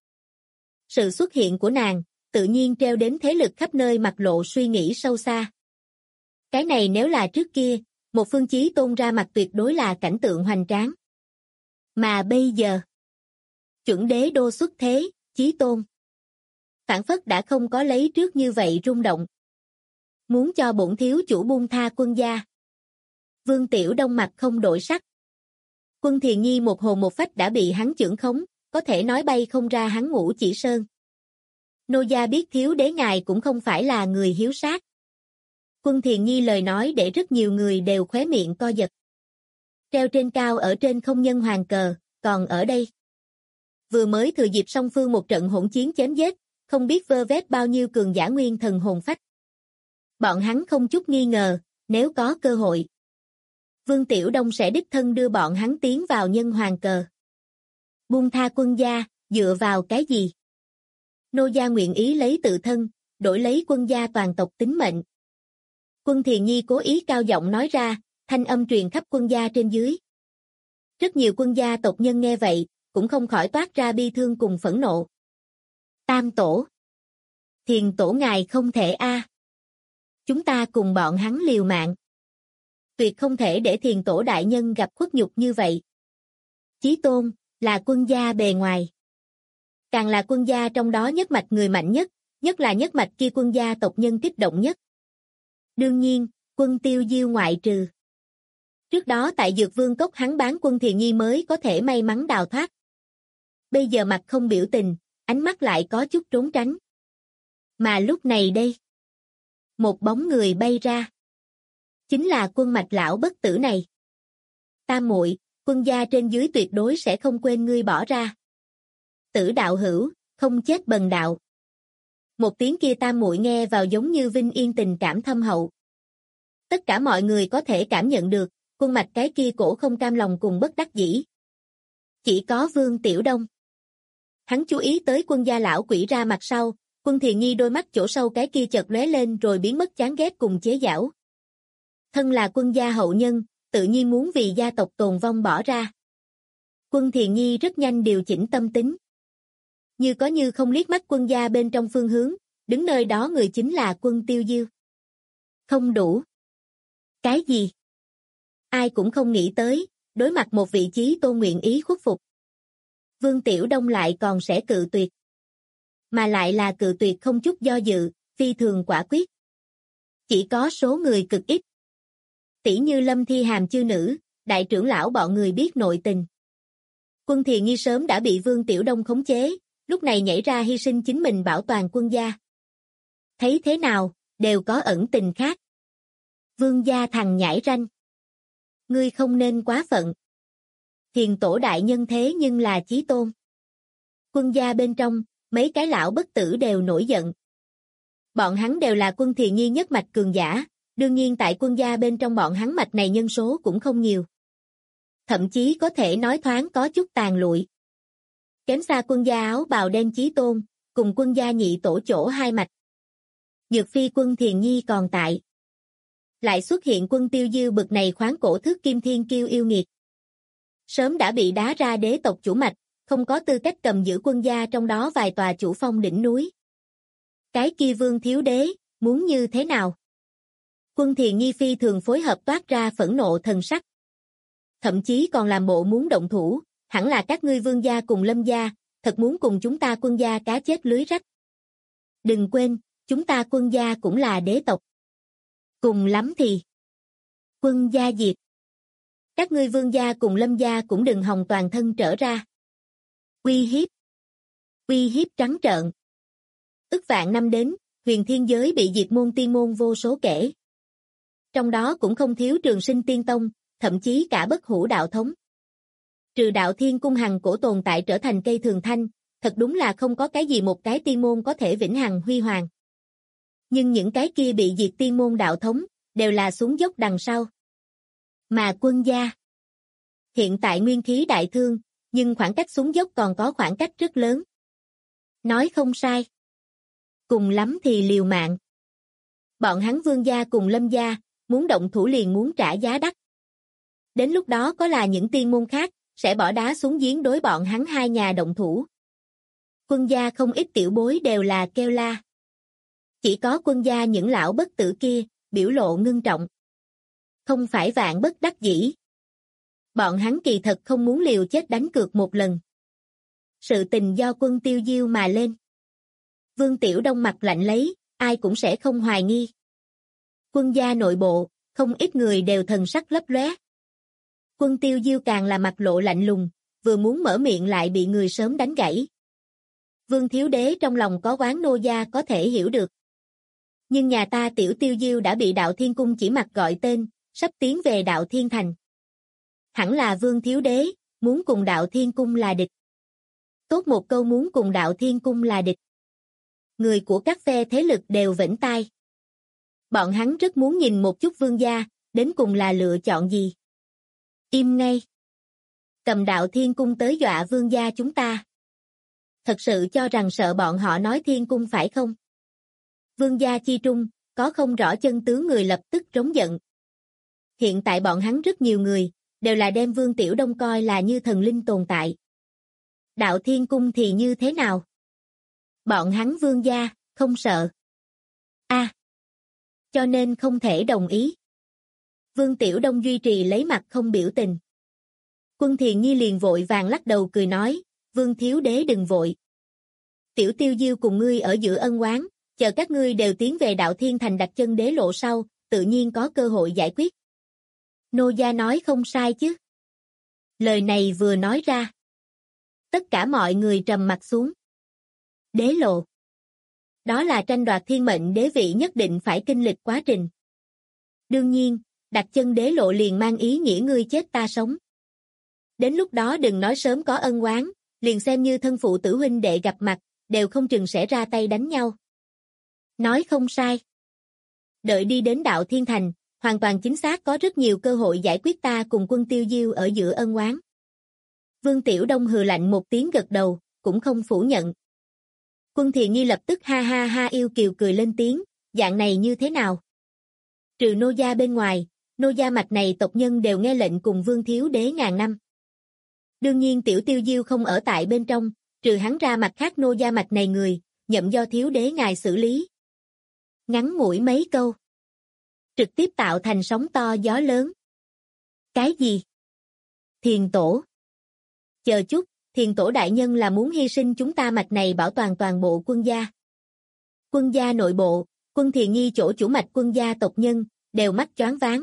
Sự xuất hiện của nàng, tự nhiên treo đến thế lực khắp nơi mặt lộ suy nghĩ sâu xa. Cái này nếu là trước kia, một phương chí tôn ra mặt tuyệt đối là cảnh tượng hoành tráng. Mà bây giờ, chuẩn đế đô xuất thế, chí tôn. Phản phất đã không có lấy trước như vậy rung động. Muốn cho bổn thiếu chủ buông tha quân gia. Vương Tiểu Đông mặt không đổi sắc. Quân Thiền Nhi một hồn một phách đã bị hắn chưởng khống, có thể nói bay không ra hắn Ngũ Chỉ Sơn. Nô gia biết thiếu đế ngài cũng không phải là người hiếu sát. Quân Thiền Nhi lời nói để rất nhiều người đều khóe miệng co giật. Treo trên cao ở trên không nhân hoàng cờ, còn ở đây. Vừa mới thừa dịp song phương một trận hỗn chiến chém giết, không biết vơ vét bao nhiêu cường giả nguyên thần hồn phách. Bọn hắn không chút nghi ngờ, nếu có cơ hội, Vương Tiểu Đông sẽ đích thân đưa bọn hắn tiến vào nhân hoàng cờ. Buông tha quân gia, dựa vào cái gì? Nô gia nguyện ý lấy tự thân, đổi lấy quân gia toàn tộc tính mệnh. Quân Thiền Nhi cố ý cao giọng nói ra, thanh âm truyền khắp quân gia trên dưới. Rất nhiều quân gia tộc nhân nghe vậy, cũng không khỏi toát ra bi thương cùng phẫn nộ. Tam tổ. Thiền tổ ngài không thể a. Chúng ta cùng bọn hắn liều mạng. Tuyệt không thể để Thiền tổ đại nhân gặp khuất nhục như vậy. Chí tôn, là quân gia bề ngoài. Càng là quân gia trong đó nhất mạch người mạnh nhất là nhất mạch kia quân gia tộc nhân kích động nhất. Đương nhiên, Quân Tiêu Diêu ngoại trừ. Trước đó tại Dược Vương Cốc hắn bán Quân Thiền Nhi mới có thể may mắn đào thoát. Bây giờ mặt không biểu tình, ánh mắt lại có chút trốn tránh. Mà lúc này đây, một bóng người bay ra. Chính là Quân Mạch lão bất tử này. Tam muội, quân gia trên dưới tuyệt đối sẽ không quên ngươi bỏ ra. Tử đạo hữu, không chết bần đạo. Một tiếng kia tam muội nghe vào giống như vinh yên tình cảm thâm hậu. Tất cả mọi người có thể cảm nhận được, Quân Mạch cái kia cổ không cam lòng cùng bất đắc dĩ. Chỉ có Vương Tiểu Đông. Hắn chú ý tới quân gia lão quỷ ra mặt sau, Quân Thiền Nhi đôi mắt chỗ sâu cái kia chợt lóe lên rồi biến mất chán ghét cùng chế giễu. Thân là quân gia hậu nhân, tự nhiên muốn vì gia tộc tồn vong bỏ ra. Quân Thiền Nhi rất nhanh điều chỉnh tâm tính. Như có như không liếc mắt quân gia bên trong phương hướng, đứng nơi đó người chính là Quân Tiêu Diêu. Không đủ. Cái gì? Ai cũng không nghĩ tới, đối mặt một vị trí tôn nguyện ý khuất phục. Vương Tiểu Đông lại còn sẽ cự tuyệt. Mà lại là cự tuyệt không chút do dự, phi thường quả quyết. Chỉ có số người cực ít. Tỷ như Lâm Thi Hàm chư nữ, đại trưởng lão bọn người biết nội tình. Quân Thiền Nhi sớm đã bị Vương Tiểu Đông khống chế, lúc này nhảy ra hy sinh chính mình bảo toàn quân gia. Thấy thế nào, đều có ẩn tình khác. Vương gia thằng nhãi ranh. Ngươi không nên quá phận. Thiền tổ đại nhân thế nhưng là chí tôn. Quân gia bên trong, mấy cái lão bất tử đều nổi giận. Bọn hắn đều là Quân Thiền Nhi nhất mạch cường giả, đương nhiên tại quân gia bên trong bọn hắn mạch này nhân số cũng không nhiều. Thậm chí có thể nói thoáng có chút tàn lụi. Kém xa quân gia áo bào đen Chí Tôn, cùng quân gia nhị tổ chỗ hai mạch. Nhược phi quân Thiền Nhi còn tại. Lại xuất hiện quân Tiêu Diêu bực này khoáng cổ thước kim thiên kiêu yêu nghiệt. Sớm đã bị đá ra đế tộc chủ mạch, không có tư cách cầm giữ quân gia trong đó vài tòa chủ phong đỉnh núi. Cái kia Vương thiếu đế, muốn như thế nào? Quân Thiền Nhi phi thường phối hợp toát ra phẫn nộ thần sắc. Thậm chí còn làm bộ muốn động thủ, hẳn là các ngươi Vương gia cùng Lâm gia, thật muốn cùng chúng ta quân gia cá chết lưới rách. Đừng quên, chúng ta quân gia cũng là đế tộc. Cùng lắm thì quân gia diệt. Các ngươi Vương gia cùng Lâm gia cũng đừng hòng toàn thân trở ra. Uy hiếp trắng trợn. Ức vạn năm đến, huyền thiên giới bị diệt môn tiên môn vô số kể. Trong đó cũng không thiếu Trường Sinh Tiên Tông, thậm chí cả Bất Hủ đạo thống. Trừ Đạo Thiên Cung hằng cổ tồn tại trở thành cây thường thanh, thật đúng là không có cái gì một cái tiên môn có thể vĩnh hằng huy hoàng. Nhưng những cái kia bị diệt tiên môn đạo thống, đều là xuống dốc đằng sau. Mà quân gia, hiện tại nguyên khí đại thương, nhưng khoảng cách xuống dốc còn có khoảng cách rất lớn. Nói không sai. Cùng lắm thì liều mạng. Bọn hắn Vương gia cùng Lâm gia, muốn động thủ liền muốn trả giá đắt. Đến lúc đó có là những tiên môn khác, sẽ bỏ đá xuống giếng đối bọn hắn hai nhà động thủ. Quân gia không ít tiểu bối đều là kêu la. Chỉ có quân gia những lão bất tử kia, biểu lộ ngưng trọng. Không phải vạn bất đắc dĩ. Bọn hắn kỳ thật không muốn liều chết đánh cược một lần. Sự tình do quân Tiêu Diêu mà lên. Vương Tiểu Đông mặt lạnh lấy, ai cũng sẽ không hoài nghi. Quân gia nội bộ, không ít người đều thần sắc lấp lóe. Quân Tiêu Diêu càng là mặt lộ lạnh lùng, vừa muốn mở miệng lại bị người sớm đánh gãy. Vương thiếu đế trong lòng có oán nô gia có thể hiểu được. Nhưng nhà ta tiểu Tiêu Diêu đã bị Đạo Thiên Cung chỉ mặt gọi tên, sắp tiến về Đạo Thiên Thành. Hẳn là Vương thiếu đế, muốn cùng Đạo Thiên Cung là địch. Tốt một câu muốn cùng Đạo Thiên Cung là địch. Người của các phe thế lực đều vểnh tai. Bọn hắn rất muốn nhìn một chút Vương gia, đến cùng là lựa chọn gì. Im ngay. Cầm Đạo Thiên Cung tới dọa Vương gia chúng ta. Thật sự cho rằng sợ bọn họ nói Thiên Cung phải không? Vương gia chi trung, có không rõ chân tướng người lập tức trống giận. Hiện tại bọn hắn rất nhiều người, đều là đem Vương Tiểu Đông coi là như thần linh tồn tại. Đạo Thiên Cung thì như thế nào? Bọn hắn Vương gia, không sợ. Cho nên không thể đồng ý. Vương Tiểu Đông duy trì lấy mặt không biểu tình. Quân Thiền Nhi liền vội vàng lắc đầu cười nói, Vương thiếu đế đừng vội. Tiểu Tiêu Diêu cùng ngươi ở giữa ân oán, chờ các ngươi đều tiến về Đạo Thiên Thành đặt chân đế lộ sau, tự nhiên có cơ hội giải quyết. Nô gia nói không sai chứ. Lời này vừa nói ra. Tất cả mọi người trầm mặt xuống. Đế lộ. Đó là tranh đoạt thiên mệnh đế vị nhất định phải kinh lịch quá trình. Đương nhiên, đặt chân đế lộ liền mang ý nghĩa ngươi chết ta sống. Đến lúc đó đừng nói sớm có ân oán, liền xem như thân phụ tử huynh đệ gặp mặt, đều không chừng sẽ ra tay đánh nhau. Nói không sai. Đợi đi đến Đạo Thiên Thành, hoàn toàn chính xác có rất nhiều cơ hội giải quyết ta cùng quân Tiêu Diêu ở giữa ân oán. Vương Tiểu Đông hừ lạnh một tiếng gật đầu, cũng không phủ nhận. Quân Thiền Nhi lập tức ha ha ha yêu kiều cười lên tiếng, dạng này như thế nào? Trừ nô gia bên ngoài, nô gia mạch này tộc nhân đều nghe lệnh cùng Vương thiếu đế ngàn năm. Đương nhiên tiểu Tiêu Diêu không ở tại bên trong, trừ hắn ra mặt khác nô gia mạch này người, nhậm do thiếu đế ngài xử lý. Ngắn ngủi mấy câu. Trực tiếp tạo thành sóng to gió lớn. Cái gì? Thiền tổ. Chờ chút, Thiền tổ đại nhân là muốn hy sinh chúng ta mạch này bảo toàn toàn bộ quân gia. Quân gia nội bộ, quân Thiền Nhi chỗ chủ mạch quân gia tộc nhân, đều mắt choáng váng.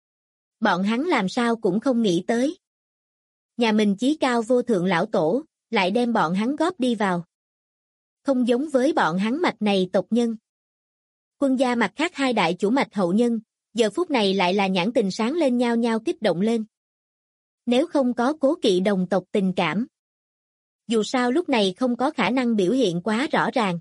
Bọn hắn làm sao cũng không nghĩ tới. Nhà mình chí cao vô thượng lão tổ, lại đem bọn hắn góp đi vào. Không giống với bọn hắn mạch này tộc nhân. Quân gia mặt khác hai đại chủ mạch hậu nhân, giờ phút này lại là nhãn tình sáng lên nhao nhao kích động lên. Nếu không có cố kỵ đồng tộc tình cảm. Dù sao lúc này không có khả năng biểu hiện quá rõ ràng.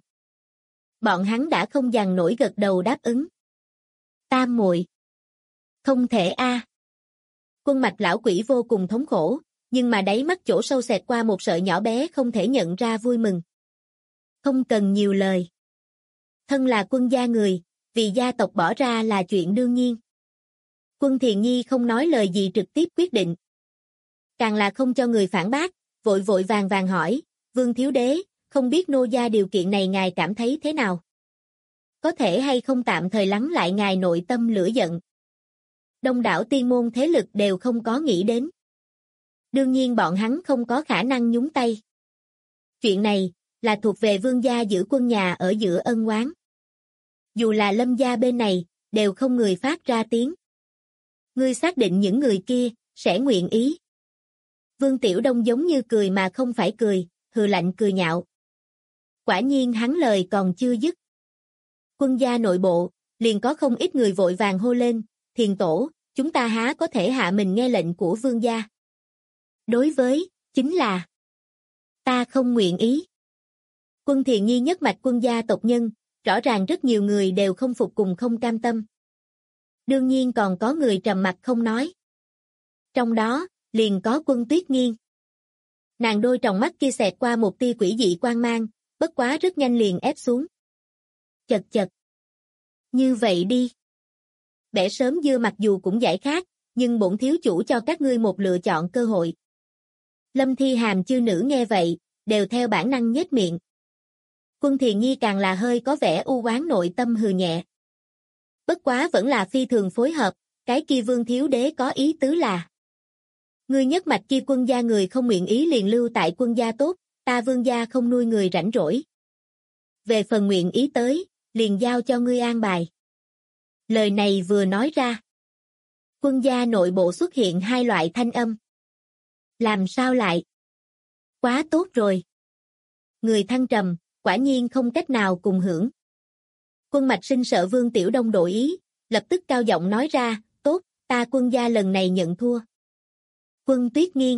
Bọn hắn đã không dằn nổi gật đầu đáp ứng. Tam muội. Không thể a. Quân Mạch lão quỷ vô cùng thống khổ, nhưng mà đáy mắt chỗ sâu xẹt qua một sợi nhỏ bé không thể nhận ra vui mừng. Không cần nhiều lời. Thân là quân gia người, vì gia tộc bỏ ra là chuyện đương nhiên. Quân Thiền Nhi không nói lời gì trực tiếp quyết định. Càng là không cho người phản bác, vội vội vàng vàng hỏi, Vương Thiếu Đế, không biết nô gia điều kiện này ngài cảm thấy thế nào? Có thể hay không tạm thời lắng lại ngài nội tâm lửa giận? Đông đảo tiên môn thế lực đều không có nghĩ đến. Đương nhiên bọn hắn không có khả năng nhúng tay. Chuyện này, là thuộc về vương gia giữ quân nhà ở giữa ân oán. Dù là Lâm gia bên này, đều không người phát ra tiếng. Ngươi xác định những người kia, sẽ nguyện ý. Vương Tiểu Đông giống như cười mà không phải cười, hừ lạnh cười nhạo. Quả nhiên hắn lời còn chưa dứt. Quân gia nội bộ, liền có không ít người vội vàng hô lên, Thiền Tổ, chúng ta há có thể hạ mình nghe lệnh của vương gia. Đối với, chính là ta không nguyện ý. Quân Thiền Nhi nhất mạch quân gia tộc nhân, rõ ràng rất nhiều người đều không phục cùng không cam tâm. Đương nhiên còn có người trầm mặc không nói. Trong đó, liền có Quân Tuyết Nghiên. Nàng đôi tròng mắt kia xẹt qua một tia quỷ dị quang mang, bất quá rất nhanh liền ép xuống. Chật chật. Như vậy đi. Bẻ sớm dưa mặc dù cũng giải khát, nhưng bổn thiếu chủ cho các ngươi một lựa chọn cơ hội. Lâm Thi Hàm chư nữ nghe vậy, đều theo bản năng nhếch miệng. Quân Thiền Nhi càng là hơi có vẻ u oán nội tâm hừ nhẹ. Bất quá vẫn là phi thường phối hợp, cái kia Vương Thiếu Đế có ý tứ là. Ngươi nhất mạch kia quân gia người không nguyện ý liền lưu tại quân gia tốt, ta vương gia không nuôi người rảnh rỗi. Về phần nguyện ý tới, liền giao cho ngươi an bài. Lời này vừa nói ra. Quân gia nội bộ xuất hiện hai loại thanh âm. Làm sao lại? Quá tốt rồi. Người thăng trầm, quả nhiên không cách nào cùng hưởng. Quân Mạch Sinh sợ Vương Tiểu Đông đổi ý, lập tức cao giọng nói ra, tốt, ta quân gia lần này nhận thua. Quân Tuyết Nghiên.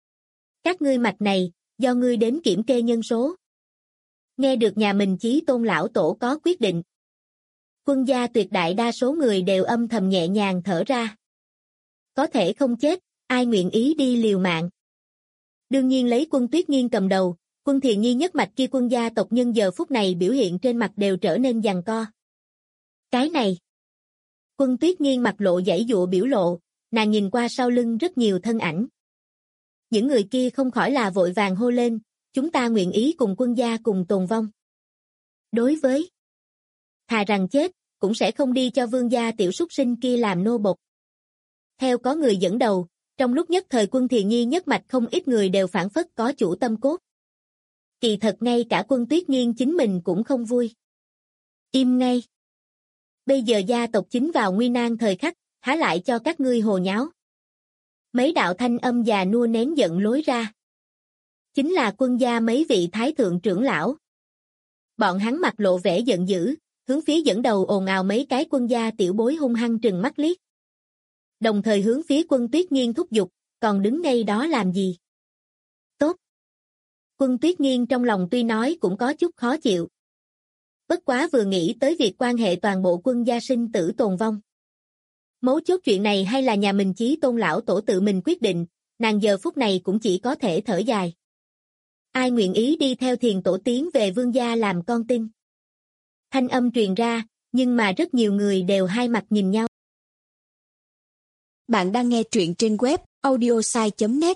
Các ngươi mạch này, do ngươi đến kiểm kê nhân số. Nghe được nhà mình Chí Tôn lão tổ có quyết định. Quân gia tuyệt đại đa số người đều âm thầm nhẹ nhàng thở ra. Có thể không chết, ai nguyện ý đi liều mạng. Đương nhiên lấy Quân Tuyết Nghiên cầm đầu, Quân Thiền Nhi nhất mạch kia quân gia tộc nhân giờ phút này biểu hiện trên mặt đều trở nên giằng co. Cái này. Quân Tuyết Nghiên mặt lộ giãy giụa biểu lộ, nàng nhìn qua sau lưng rất nhiều thân ảnh. Những người kia không khỏi là vội vàng hô lên, chúng ta nguyện ý cùng quân gia cùng tồn vong. Đối với thà rằng chết, cũng sẽ không đi cho vương gia tiểu súc sinh kia làm nô bộc. Theo có người dẫn đầu, trong lúc nhất thời Quân Thiền Nhi nhất mạch không ít người đều phản phất có chủ tâm cốt. Kỳ thật ngay cả Quân Tuyết Nghiên chính mình cũng không vui. Im ngay. Bây giờ gia tộc chính vào nguy nan thời khắc, há lại cho các ngươi hồ nháo. Mấy đạo thanh âm già nua nén giận lối ra. Chính là quân gia mấy vị thái thượng trưởng lão. Bọn hắn mặt lộ vẻ giận dữ, hướng phía dẫn đầu ồn ào mấy cái quân gia tiểu bối hung hăng trừng mắt liếc. Đồng thời hướng phía Quân Tuyết Nghiên thúc giục, còn đứng ngay đó làm gì? Tốt. Quân Tuyết Nghiên trong lòng tuy nói cũng có chút khó chịu. Bất quá vừa nghĩ tới việc quan hệ toàn bộ quân gia sinh tử tồn vong. Mấu chốt chuyện này hay là nhà mình Chí Tôn lão tổ tự mình quyết định, nàng giờ phút này cũng chỉ có thể thở dài. Ai nguyện ý đi theo Thiền Tổ tiến về vương gia làm con tin? Thanh âm truyền ra, nhưng mà rất nhiều người đều hai mặt nhìn nhau. Bạn đang nghe truyện trên web audiosai.net.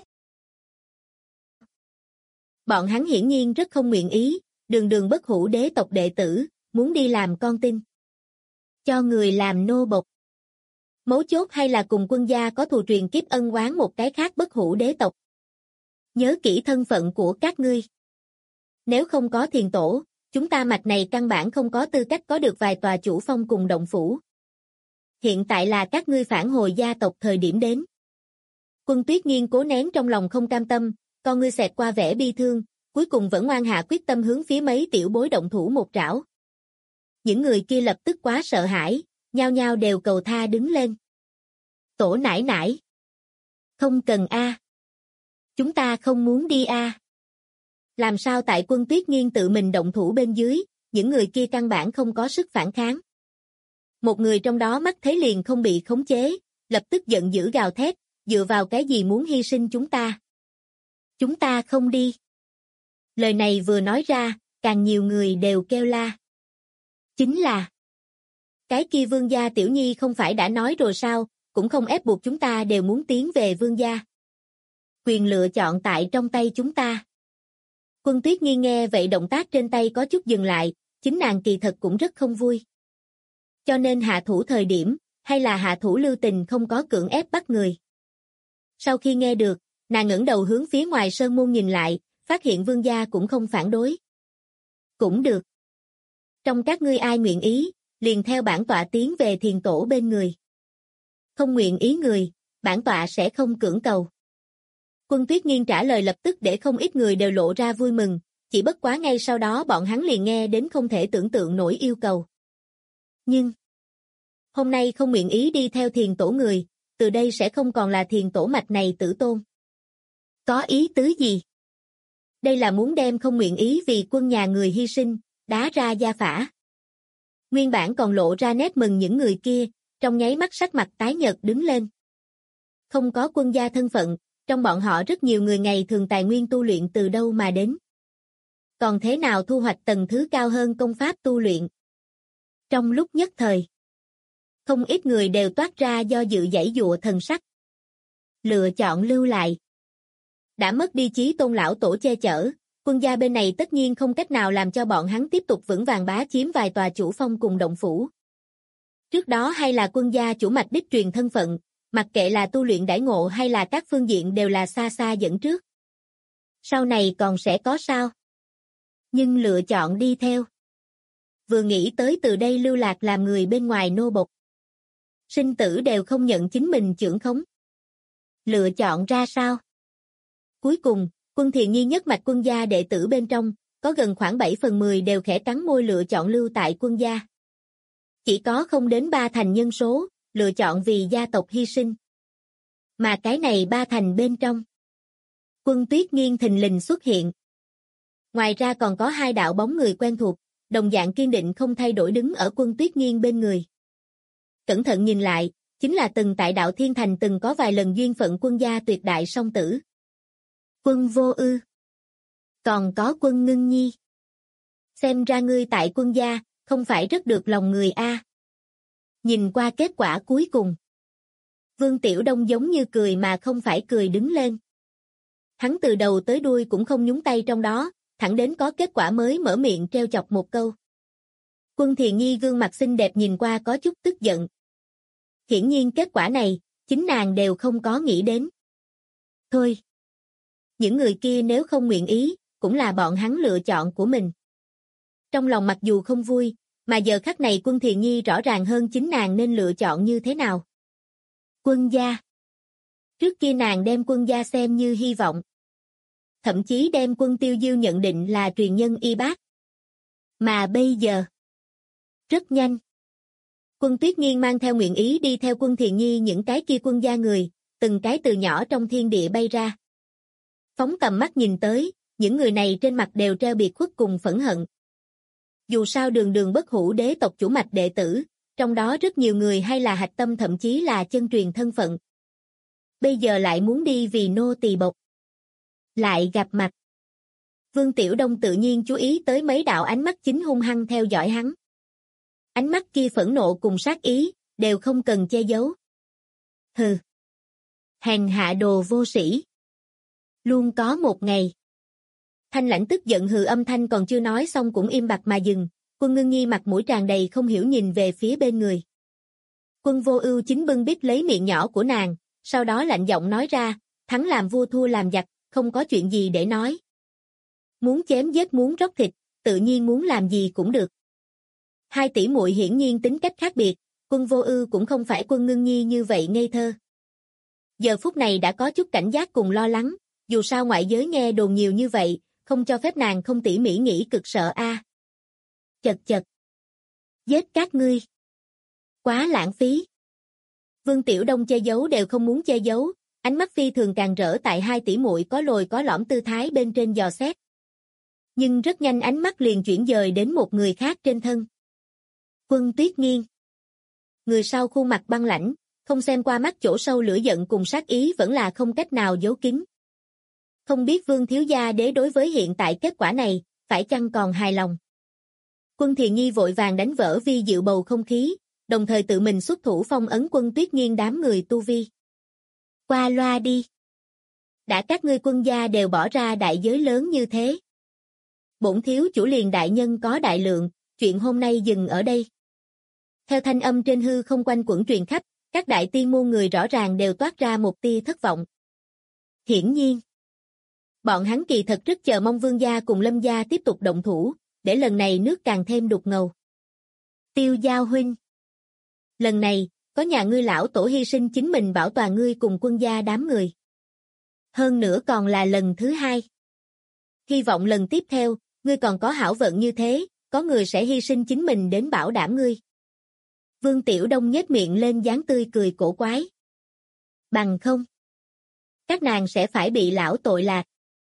Bọn hắn hiển nhiên rất không nguyện ý, đường đường bất hủ đế tộc đệ tử, muốn đi làm con tin. Cho người làm nô bộc. Mấu chốt hay là cùng quân gia có thù truyền kiếp ân oán một cái khác bất hủ đế tộc. Nhớ kỹ thân phận của các ngươi. Nếu không có Thiền Tổ, chúng ta mạch này căn bản không có tư cách có được vài tòa chủ phong cùng động phủ. Hiện tại là các ngươi phản hồi gia tộc thời điểm đến. Quân Tuyết Nghiên cố nén trong lòng không cam tâm, con ngươi xẹt qua vẻ bi thương, cuối cùng vẫn ngoan hạ quyết tâm hướng phía mấy tiểu bối động thủ một trảo. Những người kia lập tức quá sợ hãi, nhao nhao đều cầu tha đứng lên. Tổ nãi nãi. Không cần a. Chúng ta không muốn đi a. Làm sao tại Quân Tuyết Nghiên tự mình động thủ bên dưới, những người kia căn bản không có sức phản kháng. Một người trong đó mắt thấy liền không bị khống chế, lập tức giận dữ gào thét, dựa vào cái gì muốn hy sinh chúng ta? Chúng ta không đi. Lời này vừa nói ra, càng nhiều người đều kêu la. Chính là cái kia Vương gia tiểu nhi không phải đã nói rồi sao, cũng không ép buộc chúng ta đều muốn tiến về Vương gia. Quyền lựa chọn tại trong tay chúng ta. Quân Tuyết Nghi nghe vậy động tác trên tay có chút dừng lại, chính nàng kỳ thật cũng rất không vui. Cho nên hạ thủ thời điểm, hay là hạ thủ lưu tình không có cưỡng ép bắt người. Sau khi nghe được, nàng ngẩng đầu hướng phía ngoài sơn môn nhìn lại, phát hiện Vương gia cũng không phản đối. Cũng được. Trong các ngươi ai nguyện ý, liền theo bản tọa tiến về thiền tổ bên người. Không nguyện ý người, bản tọa sẽ không cưỡng cầu. Quân Tuyết Nghiên trả lời lập tức để không ít người đều lộ ra vui mừng, chỉ bất quá ngay sau đó bọn hắn liền nghe đến không thể tưởng tượng nổi yêu cầu. Nhưng, hôm nay không nguyện ý đi theo thiền tổ người, từ đây sẽ không còn là thiền tổ mạch này tử tôn. Có ý tứ gì? Đây là muốn đem không nguyện ý vì quân nhà người hy sinh, đá ra gia phả. Nguyên bản còn lộ ra nét mừng những người kia, trong nháy mắt sắc mặt tái nhợt đứng lên. Không có quân gia thân phận, trong bọn họ rất nhiều người ngày thường tài nguyên tu luyện từ đâu mà đến. Còn thế nào thu hoạch tầng thứ cao hơn công pháp tu luyện? Trong lúc nhất thời, không ít người đều toát ra do dự giãy giụa thần sắc. Lựa chọn lưu lại. Đã mất đi chí tôn lão tổ che chở, quân gia bên này tất nhiên không cách nào làm cho bọn hắn tiếp tục vững vàng bá chiếm vài tòa chủ phong cùng động phủ. Trước đó hay là quân gia chủ mạch đích truyền thân phận, mặc kệ là tu luyện đãi ngộ hay là các phương diện đều là xa xa dẫn trước. Sau này còn sẽ có sao? Nhưng lựa chọn đi theo. Vừa nghĩ tới từ đây lưu lạc làm người bên ngoài nô bộc. Sinh tử đều không nhận chính mình chưởng khống. Lựa chọn ra sao? Cuối cùng, Quân Thiền Nhi nhất mạch quân gia đệ tử bên trong, có gần khoảng 7/10 đều khẽ cắn môi lựa chọn lưu tại quân gia. Chỉ có không đến 3/10 nhân số, lựa chọn vì gia tộc hy sinh. Mà cái này 3/10 bên trong. Quân Tuyết Nghiên thình lình xuất hiện. Ngoài ra còn có 2 đạo bóng người quen thuộc, đồng dạng kiên định không thay đổi đứng ở Quân Tuyết Nghiên bên người. Cẩn thận nhìn lại, chính là từng tại đạo Thiên Thành từng có vài lần duyên phận quân gia tuyệt đại song tử. Quân Vô Ư. Còn có Quân Ngưng Nhi. Xem ra ngươi tại quân gia, không phải rất được lòng người a. Nhìn qua kết quả cuối cùng. Vương Tiểu Đông giống như cười mà không phải cười đứng lên. Hắn từ đầu tới đuôi cũng không nhúng tay trong đó, thẳng đến có kết quả mới mở miệng trêu chọc một câu. Quân Thiền Nhi gương mặt xinh đẹp nhìn qua có chút tức giận. Hiển nhiên kết quả này, chính nàng đều không có nghĩ đến. Thôi. Những người kia nếu không nguyện ý, cũng là bọn hắn lựa chọn của mình. Trong lòng mặc dù không vui, mà giờ khắc này Quân Thiền Nhi rõ ràng hơn chính nàng nên lựa chọn như thế nào. Quân gia. Trước kia nàng đem quân gia xem như hy vọng. Thậm chí đem Quân Tiêu Diêu nhận định là truyền nhân y bác. Mà bây giờ. Rất nhanh. Quân Tuyết Nghiên mang theo nguyện ý đi theo Quân Thiền Nhi những cái kia quân gia người, từng cái từ nhỏ trong thiên địa bay ra. Phóng tầm mắt nhìn tới, những người này trên mặt đều treo biệt khuất cùng phẫn hận. Dù sao đường đường bất hủ đế tộc chủ mạch đệ tử, trong đó rất nhiều người hay là hạch tâm thậm chí là chân truyền thân phận. Bây giờ lại muốn đi vì nô tỳ bộc. Lại gặp mặt. Vương Tiểu Đông tự nhiên chú ý tới mấy đạo ánh mắt chính hung hăng theo dõi hắn. Ánh mắt kia phẫn nộ cùng sát ý, đều không cần che giấu. Hừ. Hèn hạ đồ vô sĩ. Luôn có một ngày. Thanh Lãnh tức giận hừ âm thanh còn chưa nói xong cũng im bặt mà dừng, Quân Ngưng Nhi mặt mũi tràn đầy không hiểu nhìn về phía bên người. Quân Vô Ưu chính bưng bít lấy miệng nhỏ của nàng, sau đó lạnh giọng nói ra, thắng làm vua thua làm giặc, không có chuyện gì để nói. Muốn chém giết muốn róc thịt, tự nhiên muốn làm gì cũng được. Hai tỷ muội hiển nhiên tính cách khác biệt, Quân Vô Ưu cũng không phải Quân Ngưng Nhi như vậy ngây thơ. Giờ phút này đã có chút cảnh giác cùng lo lắng, dù sao ngoại giới nghe đồn nhiều như vậy, không cho phép nàng không tỉ mỉ nghĩ cực sợ a. Chật chật. Giết các ngươi. Quá lãng phí. Vương Tiểu Đông che giấu đều không muốn che giấu, ánh mắt phi thường càng rỡ tại hai tỷ muội có lồi có lõm tư thái bên trên dò xét. Nhưng rất nhanh ánh mắt liền chuyển dời đến một người khác trên thân. Quân Tuyết Nghiên. Người sau khuôn mặt băng lãnh, không xem qua mắt chỗ sâu lửa giận cùng sát ý vẫn là không cách nào giấu kín. Không biết Vương thiếu gia đế đối với hiện tại kết quả này, phải chăng còn hài lòng. Quân Thiện Nhi vội vàng đánh vỡ vi diệu bầu không khí, đồng thời tự mình xuất thủ phong ấn Quân Tuyết Nghiên đám người tu vi. Qua loa đi. Đã các ngươi quân gia đều bỏ ra đại giới lớn như thế. Bổn thiếu chủ liền đại nhân có đại lượng, chuyện hôm nay dừng ở đây. Theo thanh âm trên hư không quanh quẩn truyền khắp, các đại tiên môn người rõ ràng đều toát ra một tia thất vọng. Hiển nhiên, bọn hắn kỳ thật rất chờ mong Vương gia cùng Lâm gia tiếp tục động thủ, để lần này nước càng thêm đục ngầu. Tiêu Giao huynh, lần này, có nhà ngươi lão tổ hy sinh chính mình bảo toàn ngươi cùng quân gia đám người. Hơn nữa còn là lần thứ hai. Hy vọng lần tiếp theo, ngươi còn có hảo vận như thế, có người sẽ hy sinh chính mình đến bảo đảm ngươi. Vương Tiểu Đông nhếch miệng lên dáng tươi cười cổ quái. Bằng không, các nàng sẽ phải bị lão tội lạc.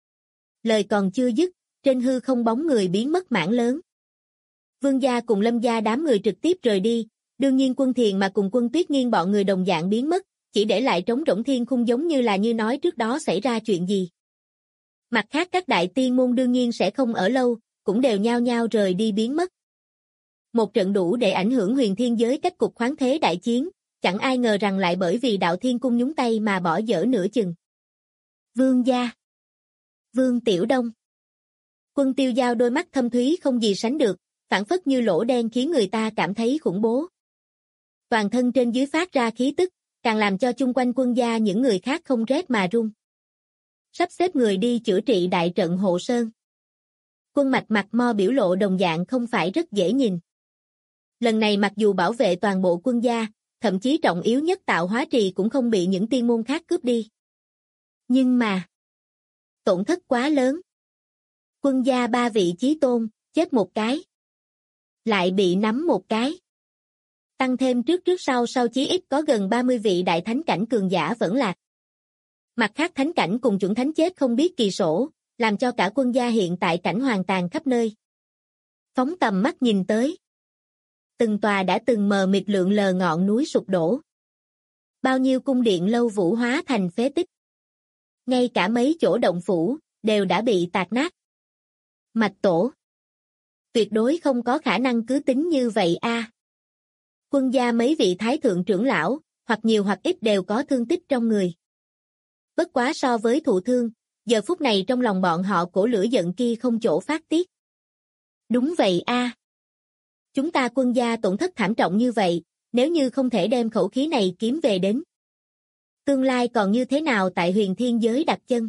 Lời còn chưa dứt, trên hư không bóng người biến mất mảng lớn. Vương gia cùng Lâm gia đám người trực tiếp rời đi, đương nhiên Quân Thiền mà cùng Quân Tuyết Nghiên bọn người đồng dạng biến mất, chỉ để lại trống rỗng thiên khung giống như là như nói trước đó xảy ra chuyện gì. Mặt khác các đại tiên môn đương nhiên sẽ không ở lâu, cũng đều nhao nhao rời đi biến mất. Một trận đủ để ảnh hưởng huyền thiên giới cách cục khoáng thế đại chiến, chẳng ai ngờ rằng lại bởi vì đạo thiên cung nhúng tay mà bỏ dở nửa chừng. Vương gia, Vương Tiểu Đông. Quân Tiêu Giao đôi mắt thâm thúy không gì sánh được, phảng phất như lỗ đen khiến người ta cảm thấy khủng bố. Toàn thân trên dưới phát ra khí tức, càng làm cho chung quanh quân gia những người khác không rét mà run. Sắp xếp người đi chữa trị đại trận hộ sơn. Quân Mạch mặt mo biểu lộ đồng dạng không phải rất dễ nhìn. Lần này mặc dù bảo vệ toàn bộ quân gia, thậm chí trọng yếu nhất tạo hóa trì cũng không bị những tiên môn khác cướp đi. Nhưng mà, tổn thất quá lớn. Quân gia 3 vị chí tôn, chết một cái. Lại bị nắm một cái. Tăng thêm trước sau chí ít có gần 30 vị đại thánh cảnh cường giả vẫn lạc. Mặt khác thánh cảnh cùng chuẩn thánh chết không biết kỳ sổ, làm cho cả quân gia hiện tại cảnh hoàn tàn khắp nơi. Phóng tầm mắt nhìn tới. Từng tòa đã từng mờ mịt lượn lờ ngọn núi sụp đổ. Bao nhiêu cung điện lâu vũ hóa thành phế tích. Ngay cả mấy chỗ động phủ, đều đã bị tạc nát. Mạch tổ. Tuyệt đối không có khả năng cứ tính như vậy a. Quân gia mấy vị thái thượng trưởng lão, hoặc nhiều hoặc ít đều có thương tích trong người. Bất quá so với thụ thương, giờ phút này trong lòng bọn họ cổ lửa giận kia không chỗ phát tiết. Đúng vậy a. Chúng ta quân gia tổn thất thảm trọng như vậy, nếu như không thể đem khẩu khí này kiếm về đến. Tương lai còn như thế nào tại huyền thiên giới đặt chân?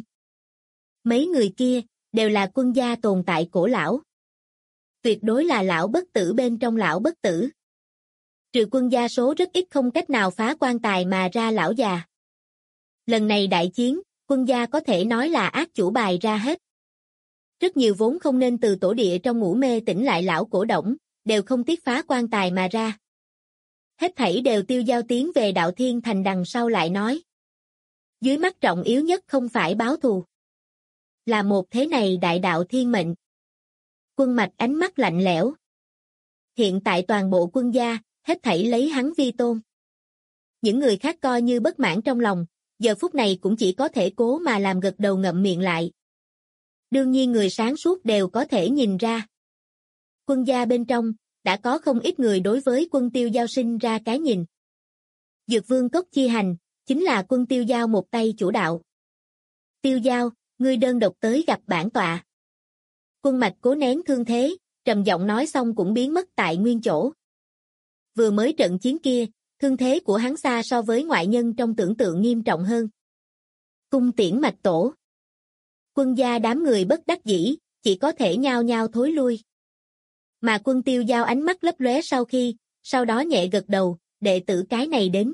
Mấy người kia, đều là quân gia tồn tại cổ lão. Tuyệt đối là lão bất tử bên trong lão bất tử. Trừ quân gia số rất ít không cách nào phá quan tài mà ra lão già. Lần này đại chiến, quân gia có thể nói là ác chủ bài ra hết. Rất nhiều vốn không nên từ tổ địa trong ngủ mê tỉnh lại lão cổ đổng, đều không tiếc phá quan tài mà ra. Hết thảy đều Tiêu Giao tiến về đạo thiên thành đằng sau lại nói. Dưới mắt trọng yếu nhất không phải báo thù. Là một thế này đại đạo thiên mệnh. Quân Mạch ánh mắt lạnh lẽo. Hiện tại toàn bộ quân gia, hết thảy lấy hắn vi tôn. Những người khác coi như bất mãn trong lòng, giờ phút này cũng chỉ có thể cố mà làm gật đầu ngậm miệng lại. Đương nhiên người sáng suốt đều có thể nhìn ra. Quân gia bên trong, đã có không ít người đối với quân Tiêu Giao sinh ra cái nhìn. Dược Vương Cốc chi hành, chính là quân Tiêu Giao một tay chủ đạo. Tiêu Giao, ngươi đơn độc tới gặp bản tọa. Quân Mạch cố nén thương thế, trầm giọng nói xong cũng biến mất tại nguyên chỗ. Vừa mới trận chiến kia, thương thế của hắn xa so với ngoại nhân trong tưởng tượng nghiêm trọng hơn. Cung tiễn Mạch tổ. Quân gia đám người bất đắc dĩ, chỉ có thể nhao nhao thối lui. Mà quân Tiêu Giao ánh mắt lấp lóe sau đó nhẹ gật đầu, đệ tử cái này đến.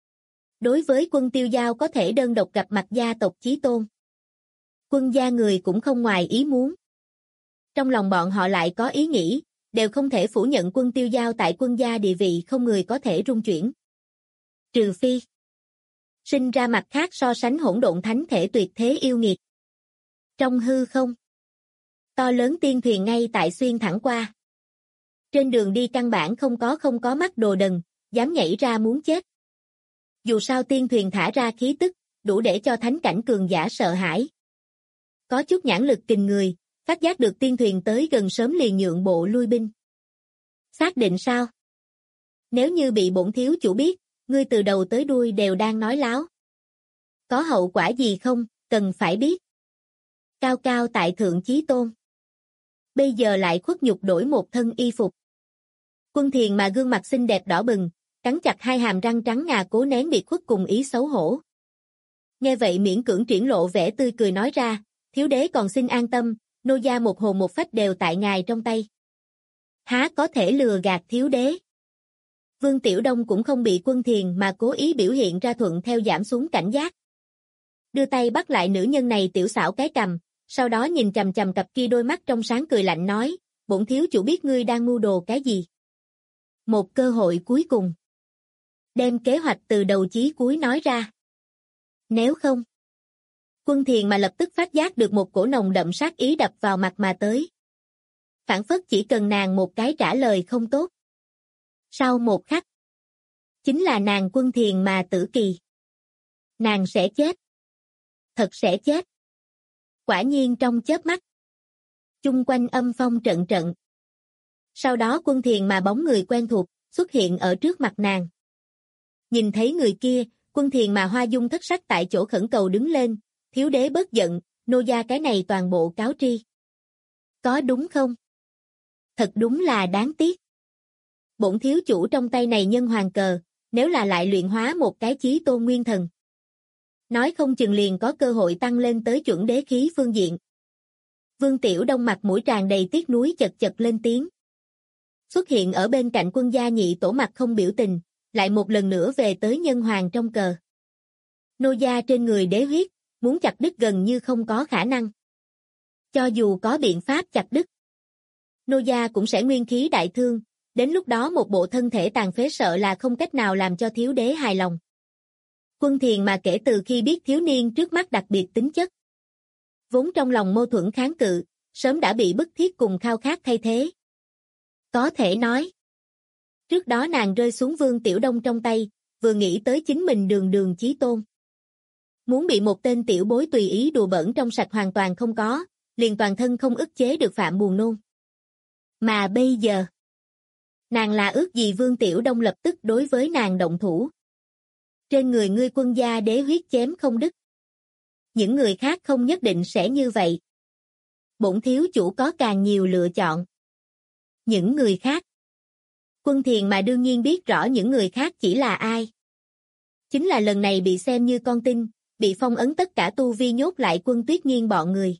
Đối với quân Tiêu Giao có thể đơn độc gặp mặt gia tộc chí tôn. Quân gia người cũng không ngoài ý muốn. Trong lòng bọn họ lại có ý nghĩ, đều không thể phủ nhận quân Tiêu Giao tại quân gia địa vị không người có thể rung chuyển. Trừ phi sinh ra mặt khác so sánh hỗn độn thánh thể tuyệt thế yêu nghiệt. Trong hư không, to lớn tiên thuyền ngay tại xuyên thẳng qua. Trên đường đi căn bản không có mắt đồ đần, dám nhảy ra muốn chết. Dù sao tiên thuyền thả ra khí tức, đủ để cho thánh cảnh cường giả sợ hãi. Có chút nhãn lực kinh người, phát giác được tiên thuyền tới gần sớm liền nhượng bộ lui binh. Xác định sao? Nếu như bị bổn thiếu chủ biết, ngươi từ đầu tới đuôi đều đang nói láo. Có hậu quả gì không, cần phải biết. Cao cao tại thượng chí tôn. Bây giờ lại khuất nhục đổi một thân y phục. Quân Thiền mà gương mặt xinh đẹp đỏ bừng, cắn chặt hai hàm răng trắng ngà cố nén biệt khuất cùng ý xấu hổ. Nghe vậy miễn cưỡng triển lộ vẻ tươi cười nói ra, thiếu đế còn xin an tâm, nô gia một hồn một phách đều tại ngài trong tay. Há có thể lừa gạt thiếu đế. Vương Tiểu Đông cũng không bị Quân Thiền mà cố ý biểu hiện ra thuận theo giảm xuống cảnh giác. Đưa tay bắt lại nữ nhân này tiểu xảo cái cằm, sau đó nhìn chằm chằm cặp kia đôi mắt trong sáng cười lạnh nói, bổn thiếu chủ biết ngươi đang mưu đồ cái gì. Một cơ hội cuối cùng. Đem kế hoạch từ đầu chí cuối nói ra. Nếu không. Quân Thiền mà lập tức phát giác được một cổ nồng đậm sát ý đập vào mặt mà tới. Phản phất chỉ cần nàng một cái trả lời không tốt. Sau một khắc. Chính là nàng Quân Thiền mà tử kỳ. Nàng sẽ chết. Thật sẽ chết. Quả nhiên trong chớp mắt. Chung quanh âm phong trận trận. Sau đó Quân Thiền mà bóng người quen thuộc xuất hiện ở trước mặt nàng. Nhìn thấy người kia, Quân Thiền mà hoa dung thất sắc tại chỗ khẩn cầu đứng lên, thiếu đế bớt giận, nô gia cái này toàn bộ cáo tri. Có đúng không? Thật đúng là đáng tiếc. Bổn thiếu chủ trong tay này nhân hoàng cờ, nếu là lại luyện hóa một cái chí tôn nguyên thần. Nói không chừng liền có cơ hội tăng lên tới chuẩn đế khí phương diện. Vương Tiểu Đông mặt mũi tràn đầy tiếc nuối chật chật lên tiếng. Xuất hiện ở bên cạnh Quân gia nhị tổ mặt không biểu tình, lại một lần nữa về tới nhân hoàng trong cờ. Nô gia trên người đế huyết, muốn chặt đứt gần như không có khả năng. Cho dù có biện pháp chặt đứt, nô gia cũng sẽ nguyên khí đại thương, đến lúc đó một bộ thân thể tàn phế sợ là không cách nào làm cho thiếu đế hài lòng. Quân Thiền mà kể từ khi biết thiếu niên trước mắt đặc biệt tính chất, vốn trong lòng mâu thuẫn kháng cự, sớm đã bị bức thiết cùng khao khát thay thế. Có thể nói, trước đó nàng rơi xuống Vương Tiểu Đông trong tay, vừa nghĩ tới chính mình đường đường chí tôn. Muốn bị một tên tiểu bối tùy ý đùa bỡn trong sạch hoàn toàn không có, liền toàn thân không ức chế được phạm buồn nôn. Mà bây giờ, nàng là ước gì Vương Tiểu Đông lập tức đối với nàng động thủ. Trên người ngươi Quân gia đế huyết chém không đứt. Những người khác không nhất định sẽ như vậy. Bổn thiếu chủ có càng nhiều lựa chọn. Những người khác. Quân Thiền mà đương nhiên biết rõ những người khác chỉ là ai. Chính là lần này bị xem như con tin, bị phong ấn tất cả tu vi nhốt lại Quân Tuyết Nghiên bọn người.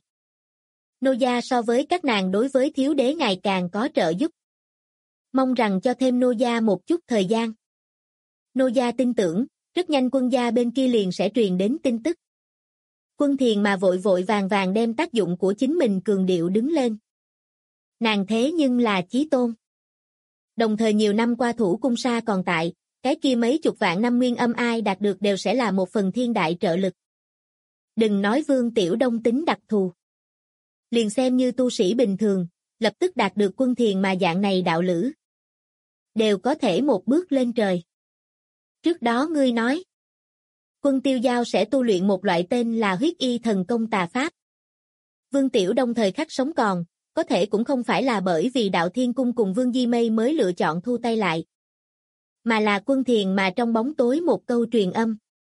Nô gia so với các nàng đối với thiếu đế ngày càng có trợ giúp. Mong rằng cho thêm nô gia một chút thời gian. Nô gia tin tưởng, rất nhanh Quân gia bên kia liền sẽ truyền đến tin tức. Quân Thiền mà vội vội vàng vàng đem tác dụng của chính mình cường điệu đứng lên. Nàng thế nhưng là chí tôn. Đồng thời nhiều năm qua thủ cung sa còn tại, cái kia mấy chục vạn năm nguyên âm ai đạt được đều sẽ là một phần thiên đại trợ lực. Đừng nói Vương Tiểu Đông tính đặc thù. Liền xem như tu sĩ bình thường, lập tức đạt được Quân Thiền mà dạng này đạo lữ. Đều có thể một bước lên trời. Trước đó ngươi nói, Quân Tiêu Giao sẽ tu luyện một loại tên là huyết y thần công tà pháp. Vương Tiểu Đông thời khắc sống còn, có thể cũng không phải là bởi vì Đạo Thiên Cung cùng Vương Di Mây mới lựa chọn thu tay lại. Mà là Quân Thiền mà trong bóng tối một câu truyền âm.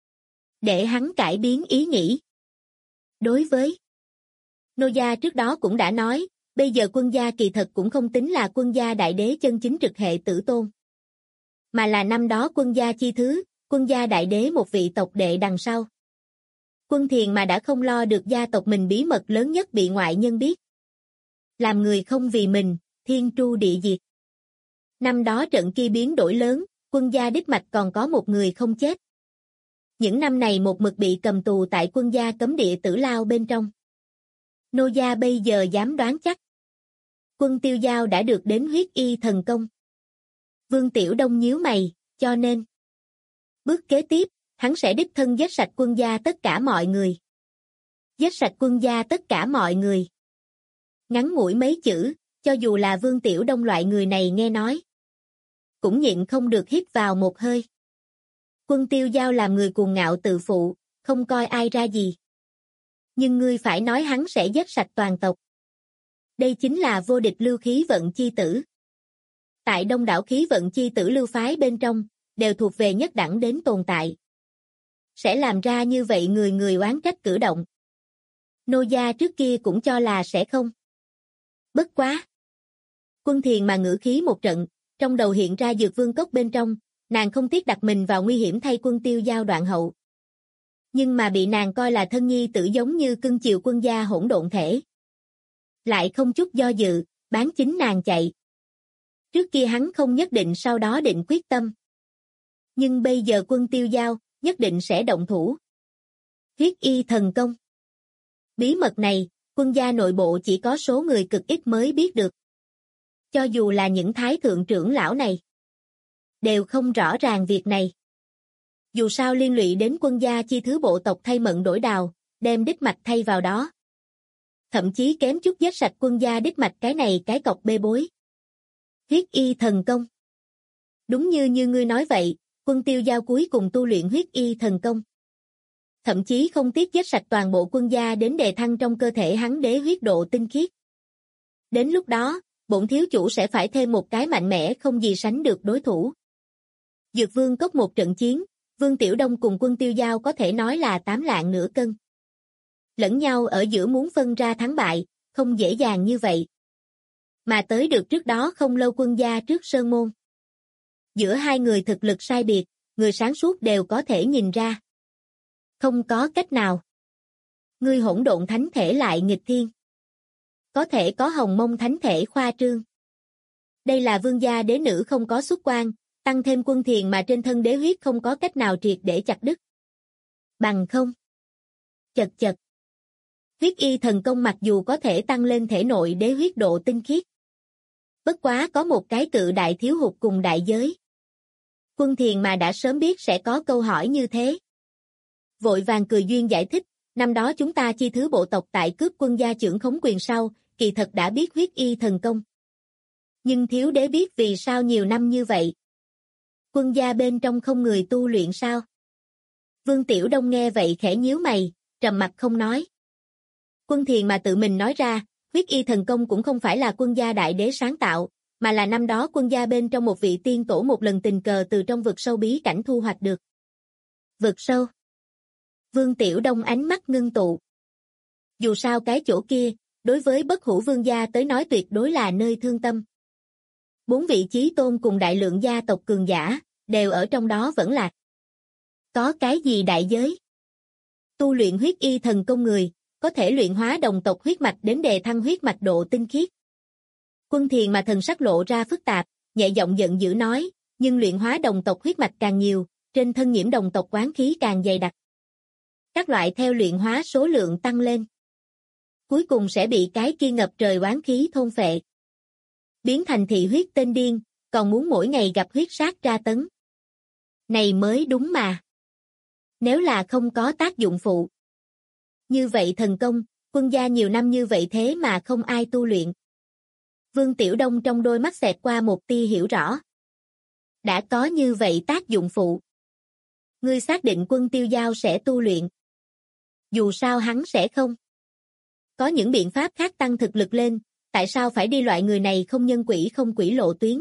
Để hắn cải biến ý nghĩ. Đối với nô gia trước đó cũng đã nói, bây giờ Quân gia kỳ thật cũng không tính là Quân gia đại đế chân chính trực hệ tử tôn. Mà là năm đó Quân gia chi thứ, Quân gia đại đế một vị tộc đệ đằng sau. Quân Thiền mà đã không lo được gia tộc mình bí mật lớn nhất bị ngoại nhân biết. Làm người không vì mình, thiên tru địa diệt. Năm đó trận kia biến đổi lớn, Quân gia đích mạch còn có một người không chết. Những năm này một mực bị cầm tù tại Quân gia cấm địa tử lao bên trong. Nô gia bây giờ dám đoán chắc. Quân Tiêu Giao đã được đến huyết y thần công. Vương Tiểu Đông nhíu mày, cho nên bước kế tiếp, hắn sẽ đích thân giết sạch Quân gia tất cả mọi người. Giết sạch Quân gia tất cả mọi người. Ngắn ngủi mấy chữ, cho dù là Vương Tiểu Đông loại người này nghe nói, cũng nhịn không được hít vào một hơi. Quân Tiêu Giao làm người cuồng ngạo tự phụ, không coi ai ra gì. Nhưng ngươi phải nói hắn sẽ giết sạch toàn tộc. Đây chính là vô địch lưu khí vận chi tử. Tại đông đảo khí vận chi tử lưu phái bên trong, đều thuộc về nhất đẳng đến tồn tại. Sẽ làm ra như vậy người người oán trách cử động. Nô gia trước kia cũng cho là sẽ không. Bất quá. Quân Thiền mà ngữ khí một trận, trong đầu hiện ra Dược Vương cốc bên trong, nàng không tiếc đặt mình vào nguy hiểm thay Quân Tiêu Giao đoạn hậu. Nhưng mà bị nàng coi là thân nhi tử giống như cưng chiều quân gia hỗn độn thể. Lại không chút do dự, bán chính nàng chạy. Trước kia hắn không nhất định sau đó định quyết tâm. Nhưng bây giờ Quân Tiêu Giao, nhất định sẽ động thủ. Huyết y thần công. Bí mật này, quân gia nội bộ chỉ có số người cực ít mới biết được. Cho dù là những thái thượng trưởng lão này, đều không rõ ràng việc này. Dù sao liên lụy đến quân gia chi thứ bộ tộc thay mận đổi đào, đem đích mạch thay vào đó. Thậm chí kém chút giết sạch quân gia đích mạch cái này cái cọc bê bối. Huyết y thần công. Đúng như ngươi nói vậy, Quân Tiêu Giao cuối cùng tu luyện huyết y thần công. Thậm chí không tiếc giết sạch toàn bộ quân gia đến đề thăng trong cơ thể hắn đế huyết độ tinh khiết. Đến lúc đó, bổn thiếu chủ sẽ phải thêm một cái mạnh mẽ không gì sánh được đối thủ. Dược Vương cốc một trận chiến, Vương Tiểu Đông cùng Quân Tiêu Giao có thể nói là 8 lạng nửa cân. Lẫn nhau ở giữa muốn phân ra thắng bại, không dễ dàng như vậy. Mà tới được trước đó không lâu quân gia trước sơn môn. Giữa hai người thực lực sai biệt, người sáng suốt đều có thể nhìn ra. Không có cách nào. Ngươi hỗn độn thánh thể lại nghịch thiên. Có thể có hồng mông thánh thể khoa trương. Đây là vương gia đế nữ không có xuất quan, tăng thêm Quân Thiền mà trên thân đế huyết không có cách nào triệt để chặt đứt. Bằng không. Chật chật. Huyết y thần công mặc dù có thể tăng lên thể nội đế huyết độ tinh khiết. Bất quá có một cái cự đại thiếu hụt cùng đại giới. Quân Thiền mà đã sớm biết sẽ có câu hỏi như thế. Vội vàng cười duyên giải thích, năm đó chúng ta chi thứ bộ tộc tại cướp quân gia trưởng khống quyền sau, kỳ thật đã biết huyết y thần công. Nhưng thiếu đế biết vì sao nhiều năm như vậy. Quân gia bên trong không người tu luyện sao? Vương Tiểu Đông nghe vậy khẽ nhíu mày, trầm mặt không nói. Quân Thiền mà tự mình nói ra, huyết y thần công cũng không phải là quân gia đại đế sáng tạo, mà là năm đó quân gia bên trong một vị tiên tổ một lần tình cờ từ trong vực sâu bí cảnh thu hoạch được. Vực sâu. Vương Tiểu Đông ánh mắt ngưng tụ. Dù sao cái chỗ kia, đối với bất hủ vương gia tới nói tuyệt đối là nơi thương tâm. 4 vị chí tôn cùng đại lượng gia tộc cường giả, đều ở trong đó vẫn lạc. Có cái gì đại giới? Tu luyện huyết y thần công người, có thể luyện hóa đồng tộc huyết mạch đến đề thăng huyết mạch độ tinh khiết. Quân Thiền mà thần sắc lộ ra phức tạp, nhẹ giọng giận dữ nói, nhưng luyện hóa đồng tộc huyết mạch càng nhiều, trên thân nhiễm đồng tộc oán khí càng dày đặc. Các loại theo luyện hóa số lượng tăng lên. Cuối cùng sẽ bị cái kia ngập trời oán khí thôn phệ. Biến thành thị huyết tên điên, còn muốn mỗi ngày gặp huyết sát tra tấn. Này mới đúng mà. Nếu là không có tác dụng phụ. Như vậy thần công, quân gia nhiều năm như vậy thế mà không ai tu luyện. Vương Tiểu Đông trong đôi mắt xẹt qua một tia hiểu rõ. Đã có như vậy tác dụng phụ. Ngươi xác định Quân Tiêu Giao sẽ tu luyện. Dù sao hắn sẽ không. Có những biện pháp khác tăng thực lực lên, tại sao phải đi loại người này không nhân quỷ không quỷ lộ tuyến?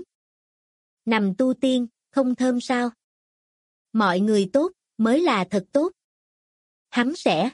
Nằm tu tiên, không thơm sao? Mọi người tốt, mới là thật tốt. Hắn sẽ.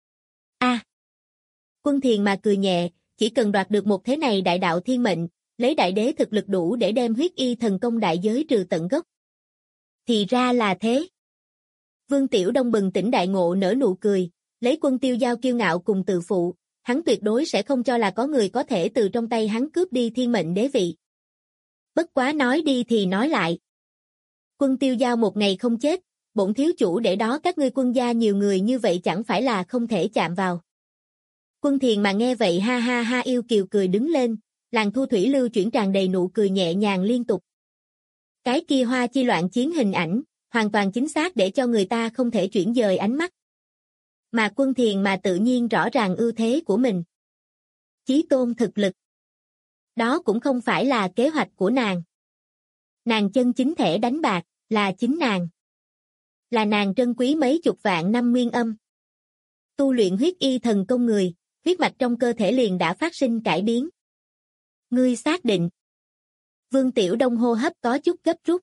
Quân Thiền mà cười nhẹ, chỉ cần đoạt được một thế này đại đạo thiên mệnh, lấy đại đế thực lực đủ để đem huyết y thần công đại giới trừ tận gốc. Thì ra là thế. Vương Tiểu Đông bừng tỉnh đại ngộ nở nụ cười, lấy Quân Tiêu Giao kiêu ngạo cùng tự phụ, hắn tuyệt đối sẽ không cho là có người có thể từ trong tay hắn cướp đi thiên mệnh đế vị. Bất quá nói đi thì nói lại. Quân Tiêu Giao một ngày không chết, bổn thiếu chủ để đó các ngươi quân gia nhiều người như vậy chẳng phải là không thể chạm vào. Quân Thiền mà nghe vậy ha ha ha yêu kiều cười đứng lên, làn thu thủy lưu chuyển tràn đầy nụ cười nhẹ nhàng liên tục. Cái kia hoa chi loạn chiến hình ảnh, hoàn toàn chính xác để cho người ta không thể chuyển dời ánh mắt. Mà Quân Thiền mà tự nhiên rõ ràng ưu thế của mình. Chí tôn thực lực. Đó cũng không phải là kế hoạch của nàng. Nàng chân chính thể đánh bạc, là chính nàng. Là nàng trân quý mấy chục vạn năm nguyên âm. Tu luyện huyết y thần công người, huyết mạch trong cơ thể liền đã phát sinh cải biến. Ngươi xác định. Vương Tiểu Đông hô hấp có chút gấp rút.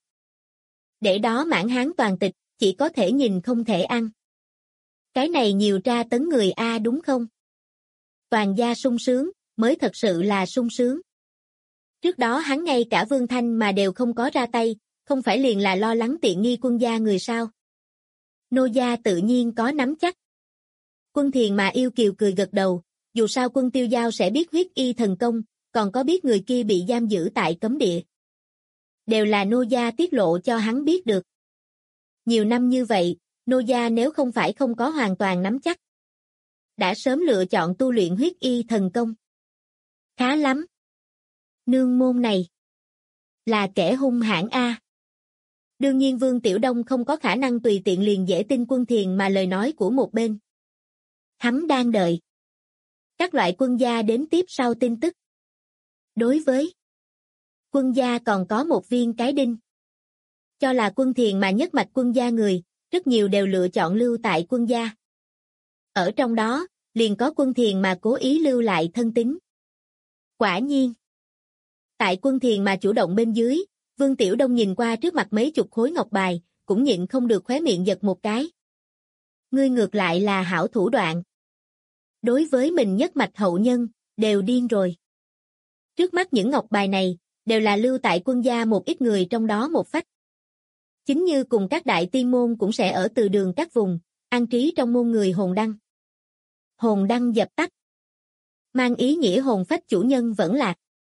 Để đó mãn hán toàn tịch, chỉ có thể nhìn không thể ăn. Cái này nhiều tra tấn người a đúng không? Toàn gia sung sướng, mới thật sự là sung sướng. Trước đó hắn ngay cả Vương Thanh mà đều không có ra tay, không phải liền là lo lắng tiện nghi quân gia người sao? Nô gia tự nhiên có nắm chắc. Quân Thiền mà yêu kiều cười gật đầu, dù sao Quân Tiêu Giao sẽ biết huyết y thần công, còn có biết người kia bị giam giữ tại cấm địa. Đều là nô gia tiết lộ cho hắn biết được. Nhiều năm như vậy, nô gia nếu không phải không có hoàn toàn nắm chắc, đã sớm lựa chọn tu luyện huyết y thần công. Khá lắm. Nương môn này là kẻ hung hãn a. Đương nhiên Vương Tiểu Đông không có khả năng tùy tiện liền dễ tin Quân Thiền mà lời nói của một bên. Hắn đang đợi các loại quân gia đến tiếp sau tin tức. Đối với quân gia còn có một viên cái đinh. Cho là Quân Thiền mà nhất mạch quân gia người, rất nhiều đều lựa chọn lưu tại quân gia. Ở trong đó, liền có Quân Thiền mà cố ý lưu lại thân tín. Quả nhiên. Tại Quân Thiền mà chủ động bên dưới, Vương Tiểu Đông nhìn qua trước mặt mấy chục khối ngọc bài, cũng nhịn không được khóe miệng giật một cái. Ngươi ngược lại là hảo thủ đoạn. Đối với mình nhất mạch hậu nhân, đều điên rồi. Trước mắt những ngọc bài này, đều là lưu tại quân gia một ít người trong đó một phách. Chính như cùng các đại tiên môn cũng sẽ ở từ đường các vùng, an trí trong môn người hồn đăng. Hồn đăng dập tắt. Mang ý nghĩa hồn phách chủ nhân vẫn lạc.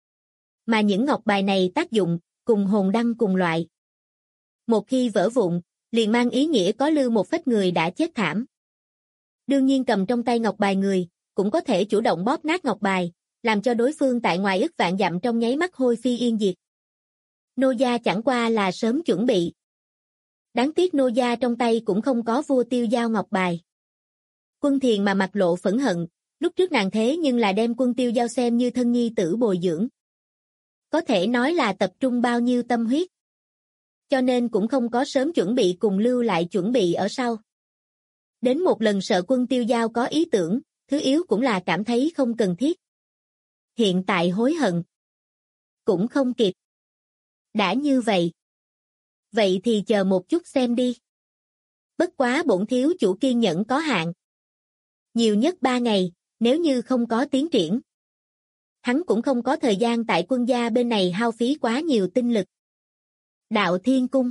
Mà những ngọc bài này tác dụng, cùng hồn đăng cùng loại. Một khi vỡ vụn, liền mang ý nghĩa có lưu một phách người đã chết thảm. Đương nhiên cầm trong tay ngọc bài người, cũng có thể chủ động bóp nát ngọc bài, làm cho đối phương tại ngoài ức vạn dặm trong nháy mắt hôi phi yên diệt. Nô gia chẳng qua là sớm chuẩn bị. Đáng tiếc nô gia trong tay cũng không có vua Tiêu Giao ngọc bài. Quân Thiền mà mặt lộ phẫn hận, lúc trước nàng thế nhưng là đem Quân Tiêu Giao xem như thân nhi tử bồi dưỡng. Có thể nói là tập trung bao nhiêu tâm huyết. Cho nên cũng không có sớm chuẩn bị cùng lưu lại chuẩn bị ở sau. Đến một lần sợ Quân Tiêu Giao có ý tưởng, thứ yếu cũng là cảm thấy không cần thiết. Hiện tại hối hận. Cũng không kịp. Đã như vậy. Vậy thì chờ một chút xem đi. Bất quá bổn thiếu chủ kiên nhẫn có hạn. Nhiều nhất 3 ngày, nếu như không có tiến triển. Hắn cũng không có thời gian tại quân gia bên này hao phí quá nhiều tinh lực. Đạo Thiên Cung.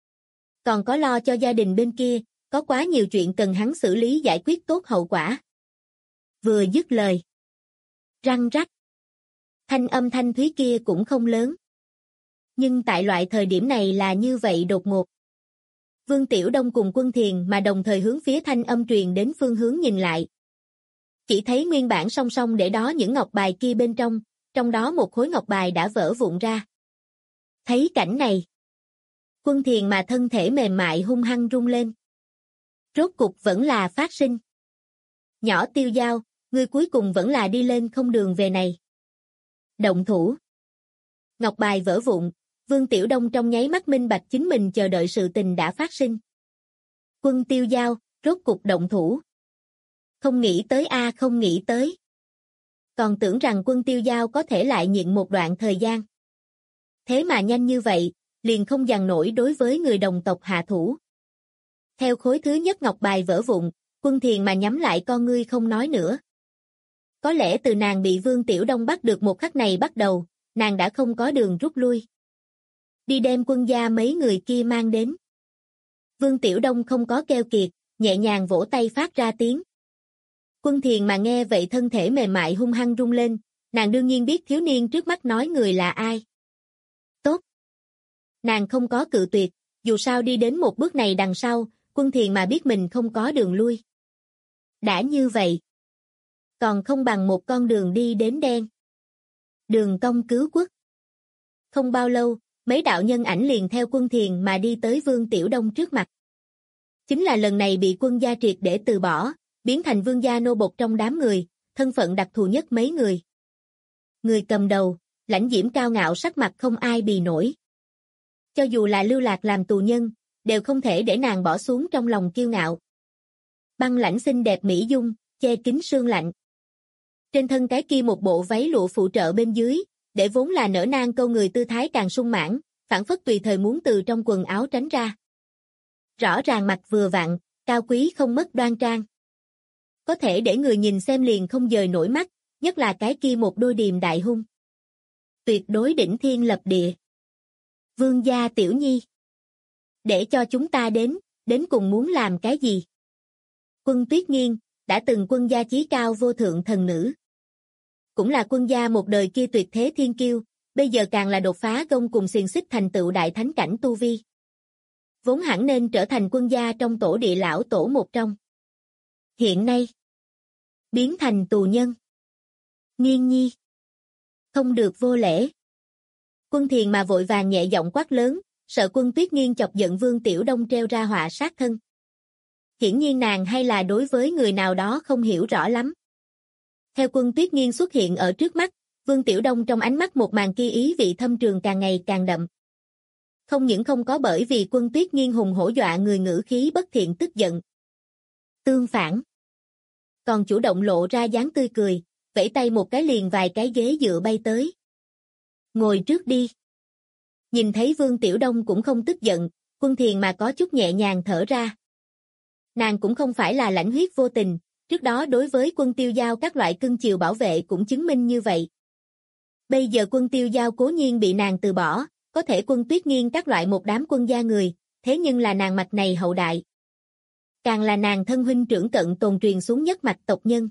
Còn có lo cho gia đình bên kia, có quá nhiều chuyện cần hắn xử lý giải quyết tốt hậu quả. Vừa dứt lời. Răng rắc. Thanh âm thanh thúy kia cũng không lớn. Nhưng tại loại thời điểm này là như vậy đột ngột. Vương Tiểu Đông cùng Quân Thiền mà đồng thời hướng phía thanh âm truyền đến phương hướng nhìn lại. Chỉ thấy nguyên bản song song để đó những ngọc bài kia bên trong đó một khối ngọc bài đã vỡ vụn ra. Thấy cảnh này. Quân Thiền mà thân thể mềm mại hung hăng rung lên. Rốt cục vẫn là phát sinh. Nhỏ Tiêu Giao, ngươi cuối cùng vẫn là đi lên không đường về này. Động thủ. Ngọc bài vỡ vụn, Vương Tiểu Đông trong nháy mắt minh bạch chính mình chờ đợi sự tình đã phát sinh. Quân Tiêu Giao, rốt cục động thủ. Không nghĩ tới không nghĩ tới. Còn tưởng rằng Quân Tiêu Giao có thể lại nhịn một đoạn thời gian. Thế mà nhanh như vậy, liền không dằn nổi đối với người đồng tộc hạ thủ. Theo khối thứ nhất ngọc bài vỡ vụn, Quân Thiền mà nhắm lại con ngươi không nói nữa. Có lẽ từ nàng bị Vương Tiểu Đông bắt được một khắc này bắt đầu, nàng đã không có đường rút lui. Đi đem quân gia mấy người kia mang đến. Vương Tiểu Đông không có keo kiệt, nhẹ nhàng vỗ tay phát ra tiếng. Quân Thiền mà nghe vậy thân thể mềm mại hung hăng rung lên, nàng đương nhiên biết thiếu niên trước mắt nói người là ai. Tốt. Nàng không có cự tuyệt, dù sao đi đến một bước này đằng sau, Quân Thiền mà biết mình không có đường lui. Đã như vậy. Còn không bằng một con đường đi đến đen. Đường công cứu quốc. Không bao lâu, mấy đạo nhân ảnh liền theo Quân Thiền mà đi tới Vương Tiểu Đông trước mặt. Chính là lần này bị quân gia triệt để từ bỏ, biến thành vương gia nô bộc trong đám người, thân phận đặc thù nhất mấy người. Người cầm đầu, lãnh diễm cao ngạo sắc mặt không ai bì nổi. Cho dù là lưu lạc làm tù nhân, đều không thể để nàng bỏ xuống trong lòng kiêu ngạo. Băng Lãnh xinh đẹp mỹ dung, che kín sương lạnh. Trên thân cái kia một bộ váy lụa phụ trợ bên dưới, để vốn là nở nang câu người tư thái càng sung mãn, phảng phất tùy thời muốn từ trong quần áo tránh ra. Rõ ràng mặt vừa vặn, cao quý không mất đoan trang. Có thể để người nhìn xem liền không dời nổi mắt, nhất là cái kia một đôi điềm đại hung. Tuyệt đối đỉnh thiên lập địa. Vương gia tiểu nhi. Để cho chúng ta đến cùng muốn làm cái gì? Quân Tuyết Nghiên, đã từng quân gia chí cao vô thượng thần nữ. Cũng là quân gia một đời kia tuyệt thế thiên kiêu, bây giờ càng là đột phá gông cùng xiềng xích thành tựu đại thánh cảnh tu vi. Vốn hẳn nên trở thành quân gia trong tổ địa lão tổ một trong. Hiện nay, biến thành tù nhân. Nghiên nhi. Không được vô lễ. Quân Thiền mà vội vàng nhẹ giọng quát lớn, sợ Quân Tuyết Nghiên chọc giận Vương Tiểu Đông treo ra họa sát thân. Hiển nhiên nàng hay là đối với người nào đó không hiểu rõ lắm. Theo Quân Tuyết Nghiên xuất hiện ở trước mắt, Vương Tiểu Đông trong ánh mắt một màn kia ý vị thâm trường càng ngày càng đậm. Không những không có bởi vì Quân Tuyết Nghiên hùng hổ dọa người ngữ khí bất thiện tức giận. Tương phản, còn chủ động lộ ra dáng tươi cười, vẫy tay một cái liền vài cái ghế dựa bay tới. Ngồi trước đi. Nhìn thấy Vương Tiểu Đông cũng không tức giận, Quân Thiền mà có chút nhẹ nhàng thở ra. Nàng cũng không phải là lãnh huyết vô tình, trước đó đối với Quân Tiêu Giao các loại cưng chiều bảo vệ cũng chứng minh như vậy. Bây giờ Quân Tiêu Giao cố nhiên bị nàng từ bỏ, có thể Quân Tuyết Nghiên các loại một đám quân gia người, thế nhưng là nàng mạch này hậu đại. Càng là nàng thân huynh trưởng cận tồn truyền xuống nhất mạch tộc nhân.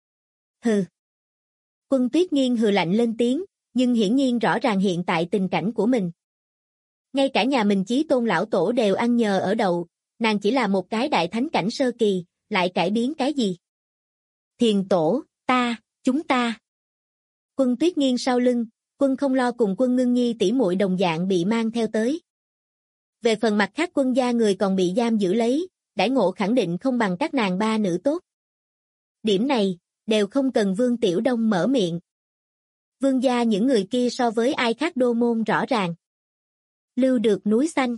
Hừ. Quân Tuyết Nghiên hừ lạnh lên tiếng, nhưng hiển nhiên rõ ràng hiện tại tình cảnh của mình. Ngay cả nhà mình chí tôn lão tổ đều ăn nhờ ở đậu, nàng chỉ là một cái đại thánh cảnh sơ kỳ, lại cải biến cái gì? Thiền tổ, chúng ta. Quân Tuyết Nghiên sau lưng, Quân Không Lo cùng Quân Ngưng Nhi tỷ muội đồng dạng bị mang theo tới. Về phần mặt khác quân gia người còn bị giam giữ lấy, đãi ngộ khẳng định không bằng các nàng ba nữ tốt. Điểm này, đều không cần Vương Tiểu Đông mở miệng. Vương gia những người kia so với ai khác đô môn rõ ràng. Lưu được núi xanh.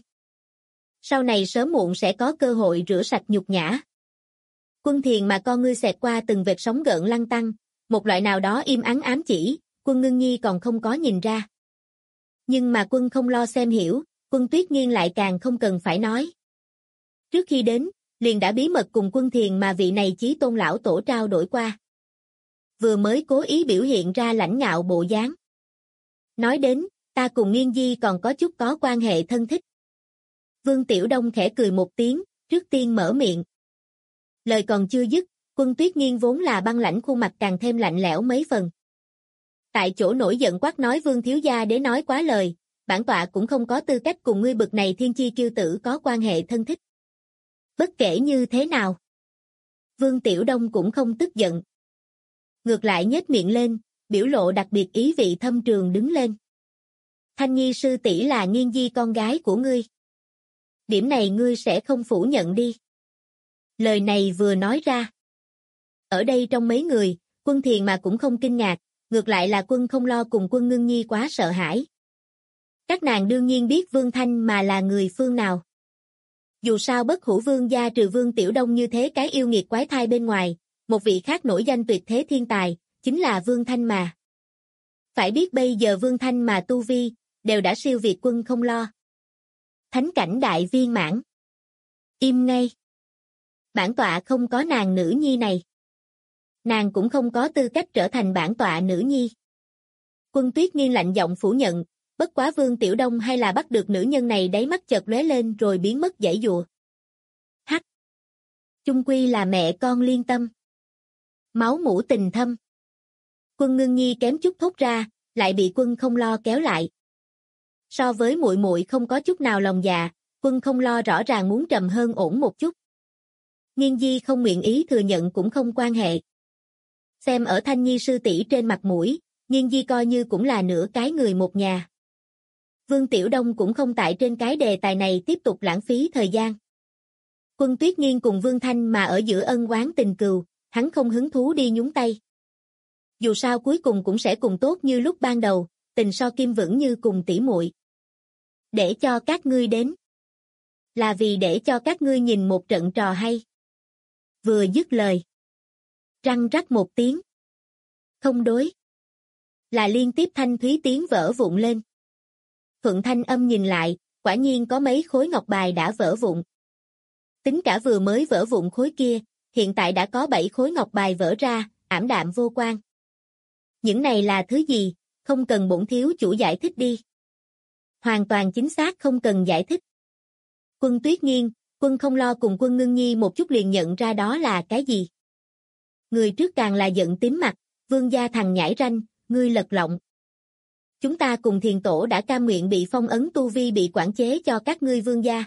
Sau này sớm muộn sẽ có cơ hội rửa sạch nhục nhã. Quân Thiền mà con ngươi xẹt qua từng vệt sóng gợn lăn tăn, một loại nào đó im ắng ám chỉ, Quân Ngưng Nhi còn không có nhìn ra. Nhưng mà Quân Không Lo xem hiểu, Quân Tuyết Nghiên lại càng không cần phải nói. Trước khi đến, liền đã bí mật cùng Quân Thiền mà vị này chí tôn lão tổ trao đổi qua. Vừa mới cố ý biểu hiện ra lãnh ngạo bộ dáng. Nói đến, ta cùng Nghiên Di còn có chút có quan hệ thân thích. Vương Tiểu Đông khẽ cười một tiếng, trước tiên mở miệng. Lời còn chưa dứt, Quân Tuyết Nghiên vốn là băng lãnh khuôn mặt càng thêm lạnh lẽo mấy phần. Tại chỗ nổi giận quát nói Vương thiếu gia để nói quá lời, bản tọa cũng không có tư cách cùng ngươi bực này thiên chi kiêu tử có quan hệ thân thích. Bất kể như thế nào, Vương Tiểu Đông cũng không tức giận. Ngược lại nhếch miệng lên, biểu lộ đặc biệt ý vị thâm trường đứng lên. Thanh Nhi sư tỷ là Nghiên Di con gái của ngươi. Điểm này ngươi sẽ không phủ nhận đi. Lời này vừa nói ra. Ở đây trong mấy người, Quân Thiền mà cũng không kinh ngạc, ngược lại là Quân Không Lo cùng Quân Ngưng Nhi quá sợ hãi. Các nàng đương nhiên biết Vương Thanh mà là người phương nào. Dù sao bất hủ vương gia trừ Vương Tiểu Đông như thế cái yêu nghiệt quái thai bên ngoài, một vị khác nổi danh tuyệt thế thiên tài, chính là Vương Thanh mà. Phải biết bây giờ Vương Thanh mà tu vi, đều đã siêu việt Quân Không Lo. Thánh cảnh đại viên mãn. Im ngay. Bản tọa không có nàng nữ nhi này. Nàng cũng không có tư cách trở thành bản tọa nữ nhi. Quân Tuyết Nghiên lạnh giọng phủ nhận, bất quá Vương Tiểu Đông hay là bắt được nữ nhân này đáy mắt chợt lóe lên rồi biến mất giãy giụa. Hắc. Chung quy là mẹ con liên tâm. Máu mủ tình thâm. Quân Ngưng Nhi kém chút thốt ra, lại bị Quân Không Lo kéo lại. So với muội muội không có chút nào lòng dạ, Quân Không Lo rõ ràng muốn trầm hơn ổn một chút. Nghiên Di không nguyện ý thừa nhận cũng không quan hệ. Xem ở Thanh Nhi sư tỷ trên mặt mũi, Nghiên Di coi như cũng là nửa cái người một nhà. Vương Tiểu Đông cũng không tại trên cái đề tài này tiếp tục lãng phí thời gian. Quân Tuyết Nghiên cùng Vương Thanh mà ở giữa ân oán tình cừu, hắn không hứng thú đi nhúng tay. Dù sao cuối cùng cũng sẽ cùng tốt như lúc ban đầu, tình so kim vững như cùng tỷ muội. Để cho các ngươi đến. Là vì để cho các ngươi nhìn một trận trò hay. Vừa dứt lời. Răng rắc một tiếng. Không đối. Là liên tiếp thanh thúy tiếng vỡ vụn lên. Thuận Thanh Âm nhìn lại, quả nhiên có mấy khối ngọc bài đã vỡ vụn. Tính cả vừa mới vỡ vụn khối kia, hiện tại đã có 7 khối ngọc bài vỡ ra, ảm đạm vô quang. Những này là thứ gì, không cần bổn thiếu chủ giải thích đi. Hoàn toàn chính xác không cần giải thích. Quân Tuyết Nghiên, Quân Không Lo cùng Quân Ngưng Nhi một chút liền nhận ra đó là cái gì. Người trước càng là giận tím mặt, vương gia thằng nhãi ranh, ngươi lật lọng. Chúng ta cùng thiền tổ đã cam nguyện bị phong ấn tu vi bị quản chế cho các ngươi vương gia.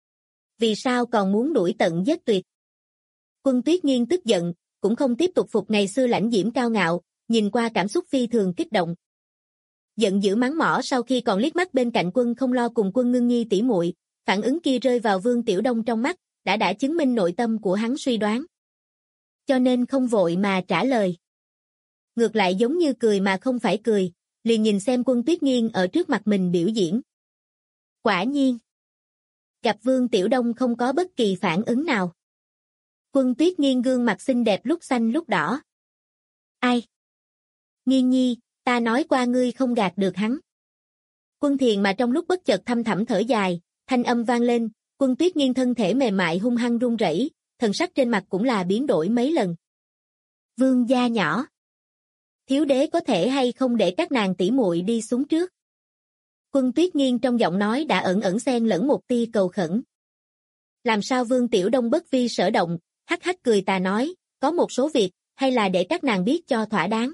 Vì sao còn muốn đuổi tận giết tuyệt? Quân Tuyết Nghiên tức giận, cũng không tiếp tục phục ngày xưa lãnh diễm cao ngạo, nhìn qua cảm xúc phi thường kích động. Giận dữ mắng mỏ sau khi còn liếc mắt bên cạnh Quân Không Lo cùng Quân Ngưng Nhi tỉ muội, phản ứng kia rơi vào Vương Tiểu Đông trong mắt, đã chứng minh nội tâm của hắn suy đoán. Cho nên không vội mà trả lời. Ngược lại giống như cười mà không phải cười, liền nhìn xem Quân Tuyết Nghiên ở trước mặt mình biểu diễn. Quả nhiên. Gặp Vương Tiểu Đông không có bất kỳ phản ứng nào. Quân Tuyết Nghiên gương mặt xinh đẹp lúc xanh lúc đỏ. Ai? Nghiên Nhi, ta nói qua ngươi không gạt được hắn. Quân Thiền mà trong lúc bất chợt thâm thẳm thở dài, thanh âm vang lên, Quân Tuyết Nghiên thân thể mềm mại hung hăng run rẩy, thần sắc trên mặt cũng là biến đổi mấy lần. Vương gia nhỏ. Thiếu đế có thể hay không để các nàng tỷ muội đi xuống trước? Quân Tuyết Nghiên trong giọng nói đã ẩn ẩn xen lẫn một tia cầu khẩn. Làm sao Vương Tiểu Đông bất vi sở động, hắc hắc cười tà nói, có một số việc, hay là để các nàng biết cho thỏa đáng.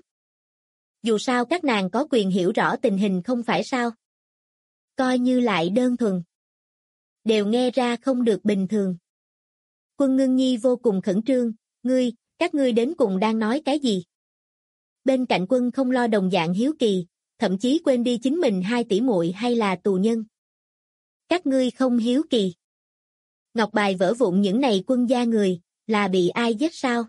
Dù sao các nàng có quyền hiểu rõ tình hình không phải sao. Coi như lại đơn thuần. Đều nghe ra không được bình thường. Quân Ngưng Nhi vô cùng khẩn trương, các ngươi đến cùng đang nói cái gì? Bên cạnh Quân Không Lo đồng dạng hiếu kỳ, thậm chí quên đi chính mình hai tỷ muội hay là tù nhân. Các ngươi không hiếu kỳ. Ngọc bài vỡ vụn những này quân gia người, là bị ai giết sao?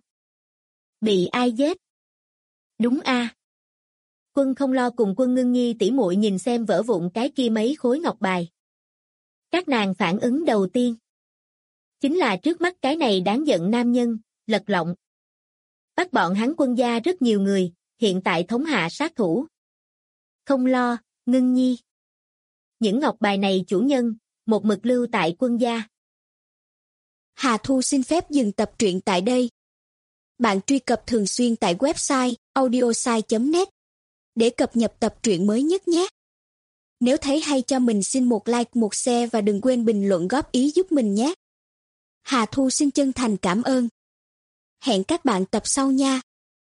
Bị ai giết? Đúng a. Quân Không Lo cùng Quân Ngưng Nhi tỷ muội nhìn xem vỡ vụn cái kia mấy khối ngọc bài. Các nàng phản ứng đầu tiên chính là trước mắt cái này đáng giận nam nhân, lật lọng. Bắt bọn hắn quân gia rất nhiều người, hiện tại thống hạ sát thủ. Không Lo, Ngưng Nhi. Những ngọc bài này chủ nhân, một mực lưu tại quân gia. Hà Thu xin phép dừng tập truyện tại đây. Bạn truy cập thường xuyên tại website audiosai.net để cập nhật tập truyện mới nhất nhé. Nếu thấy hay cho mình xin một like, một share và đừng quên bình luận góp ý giúp mình nhé. Hà Thu xin chân thành cảm ơn. Hẹn các bạn tập sau nha.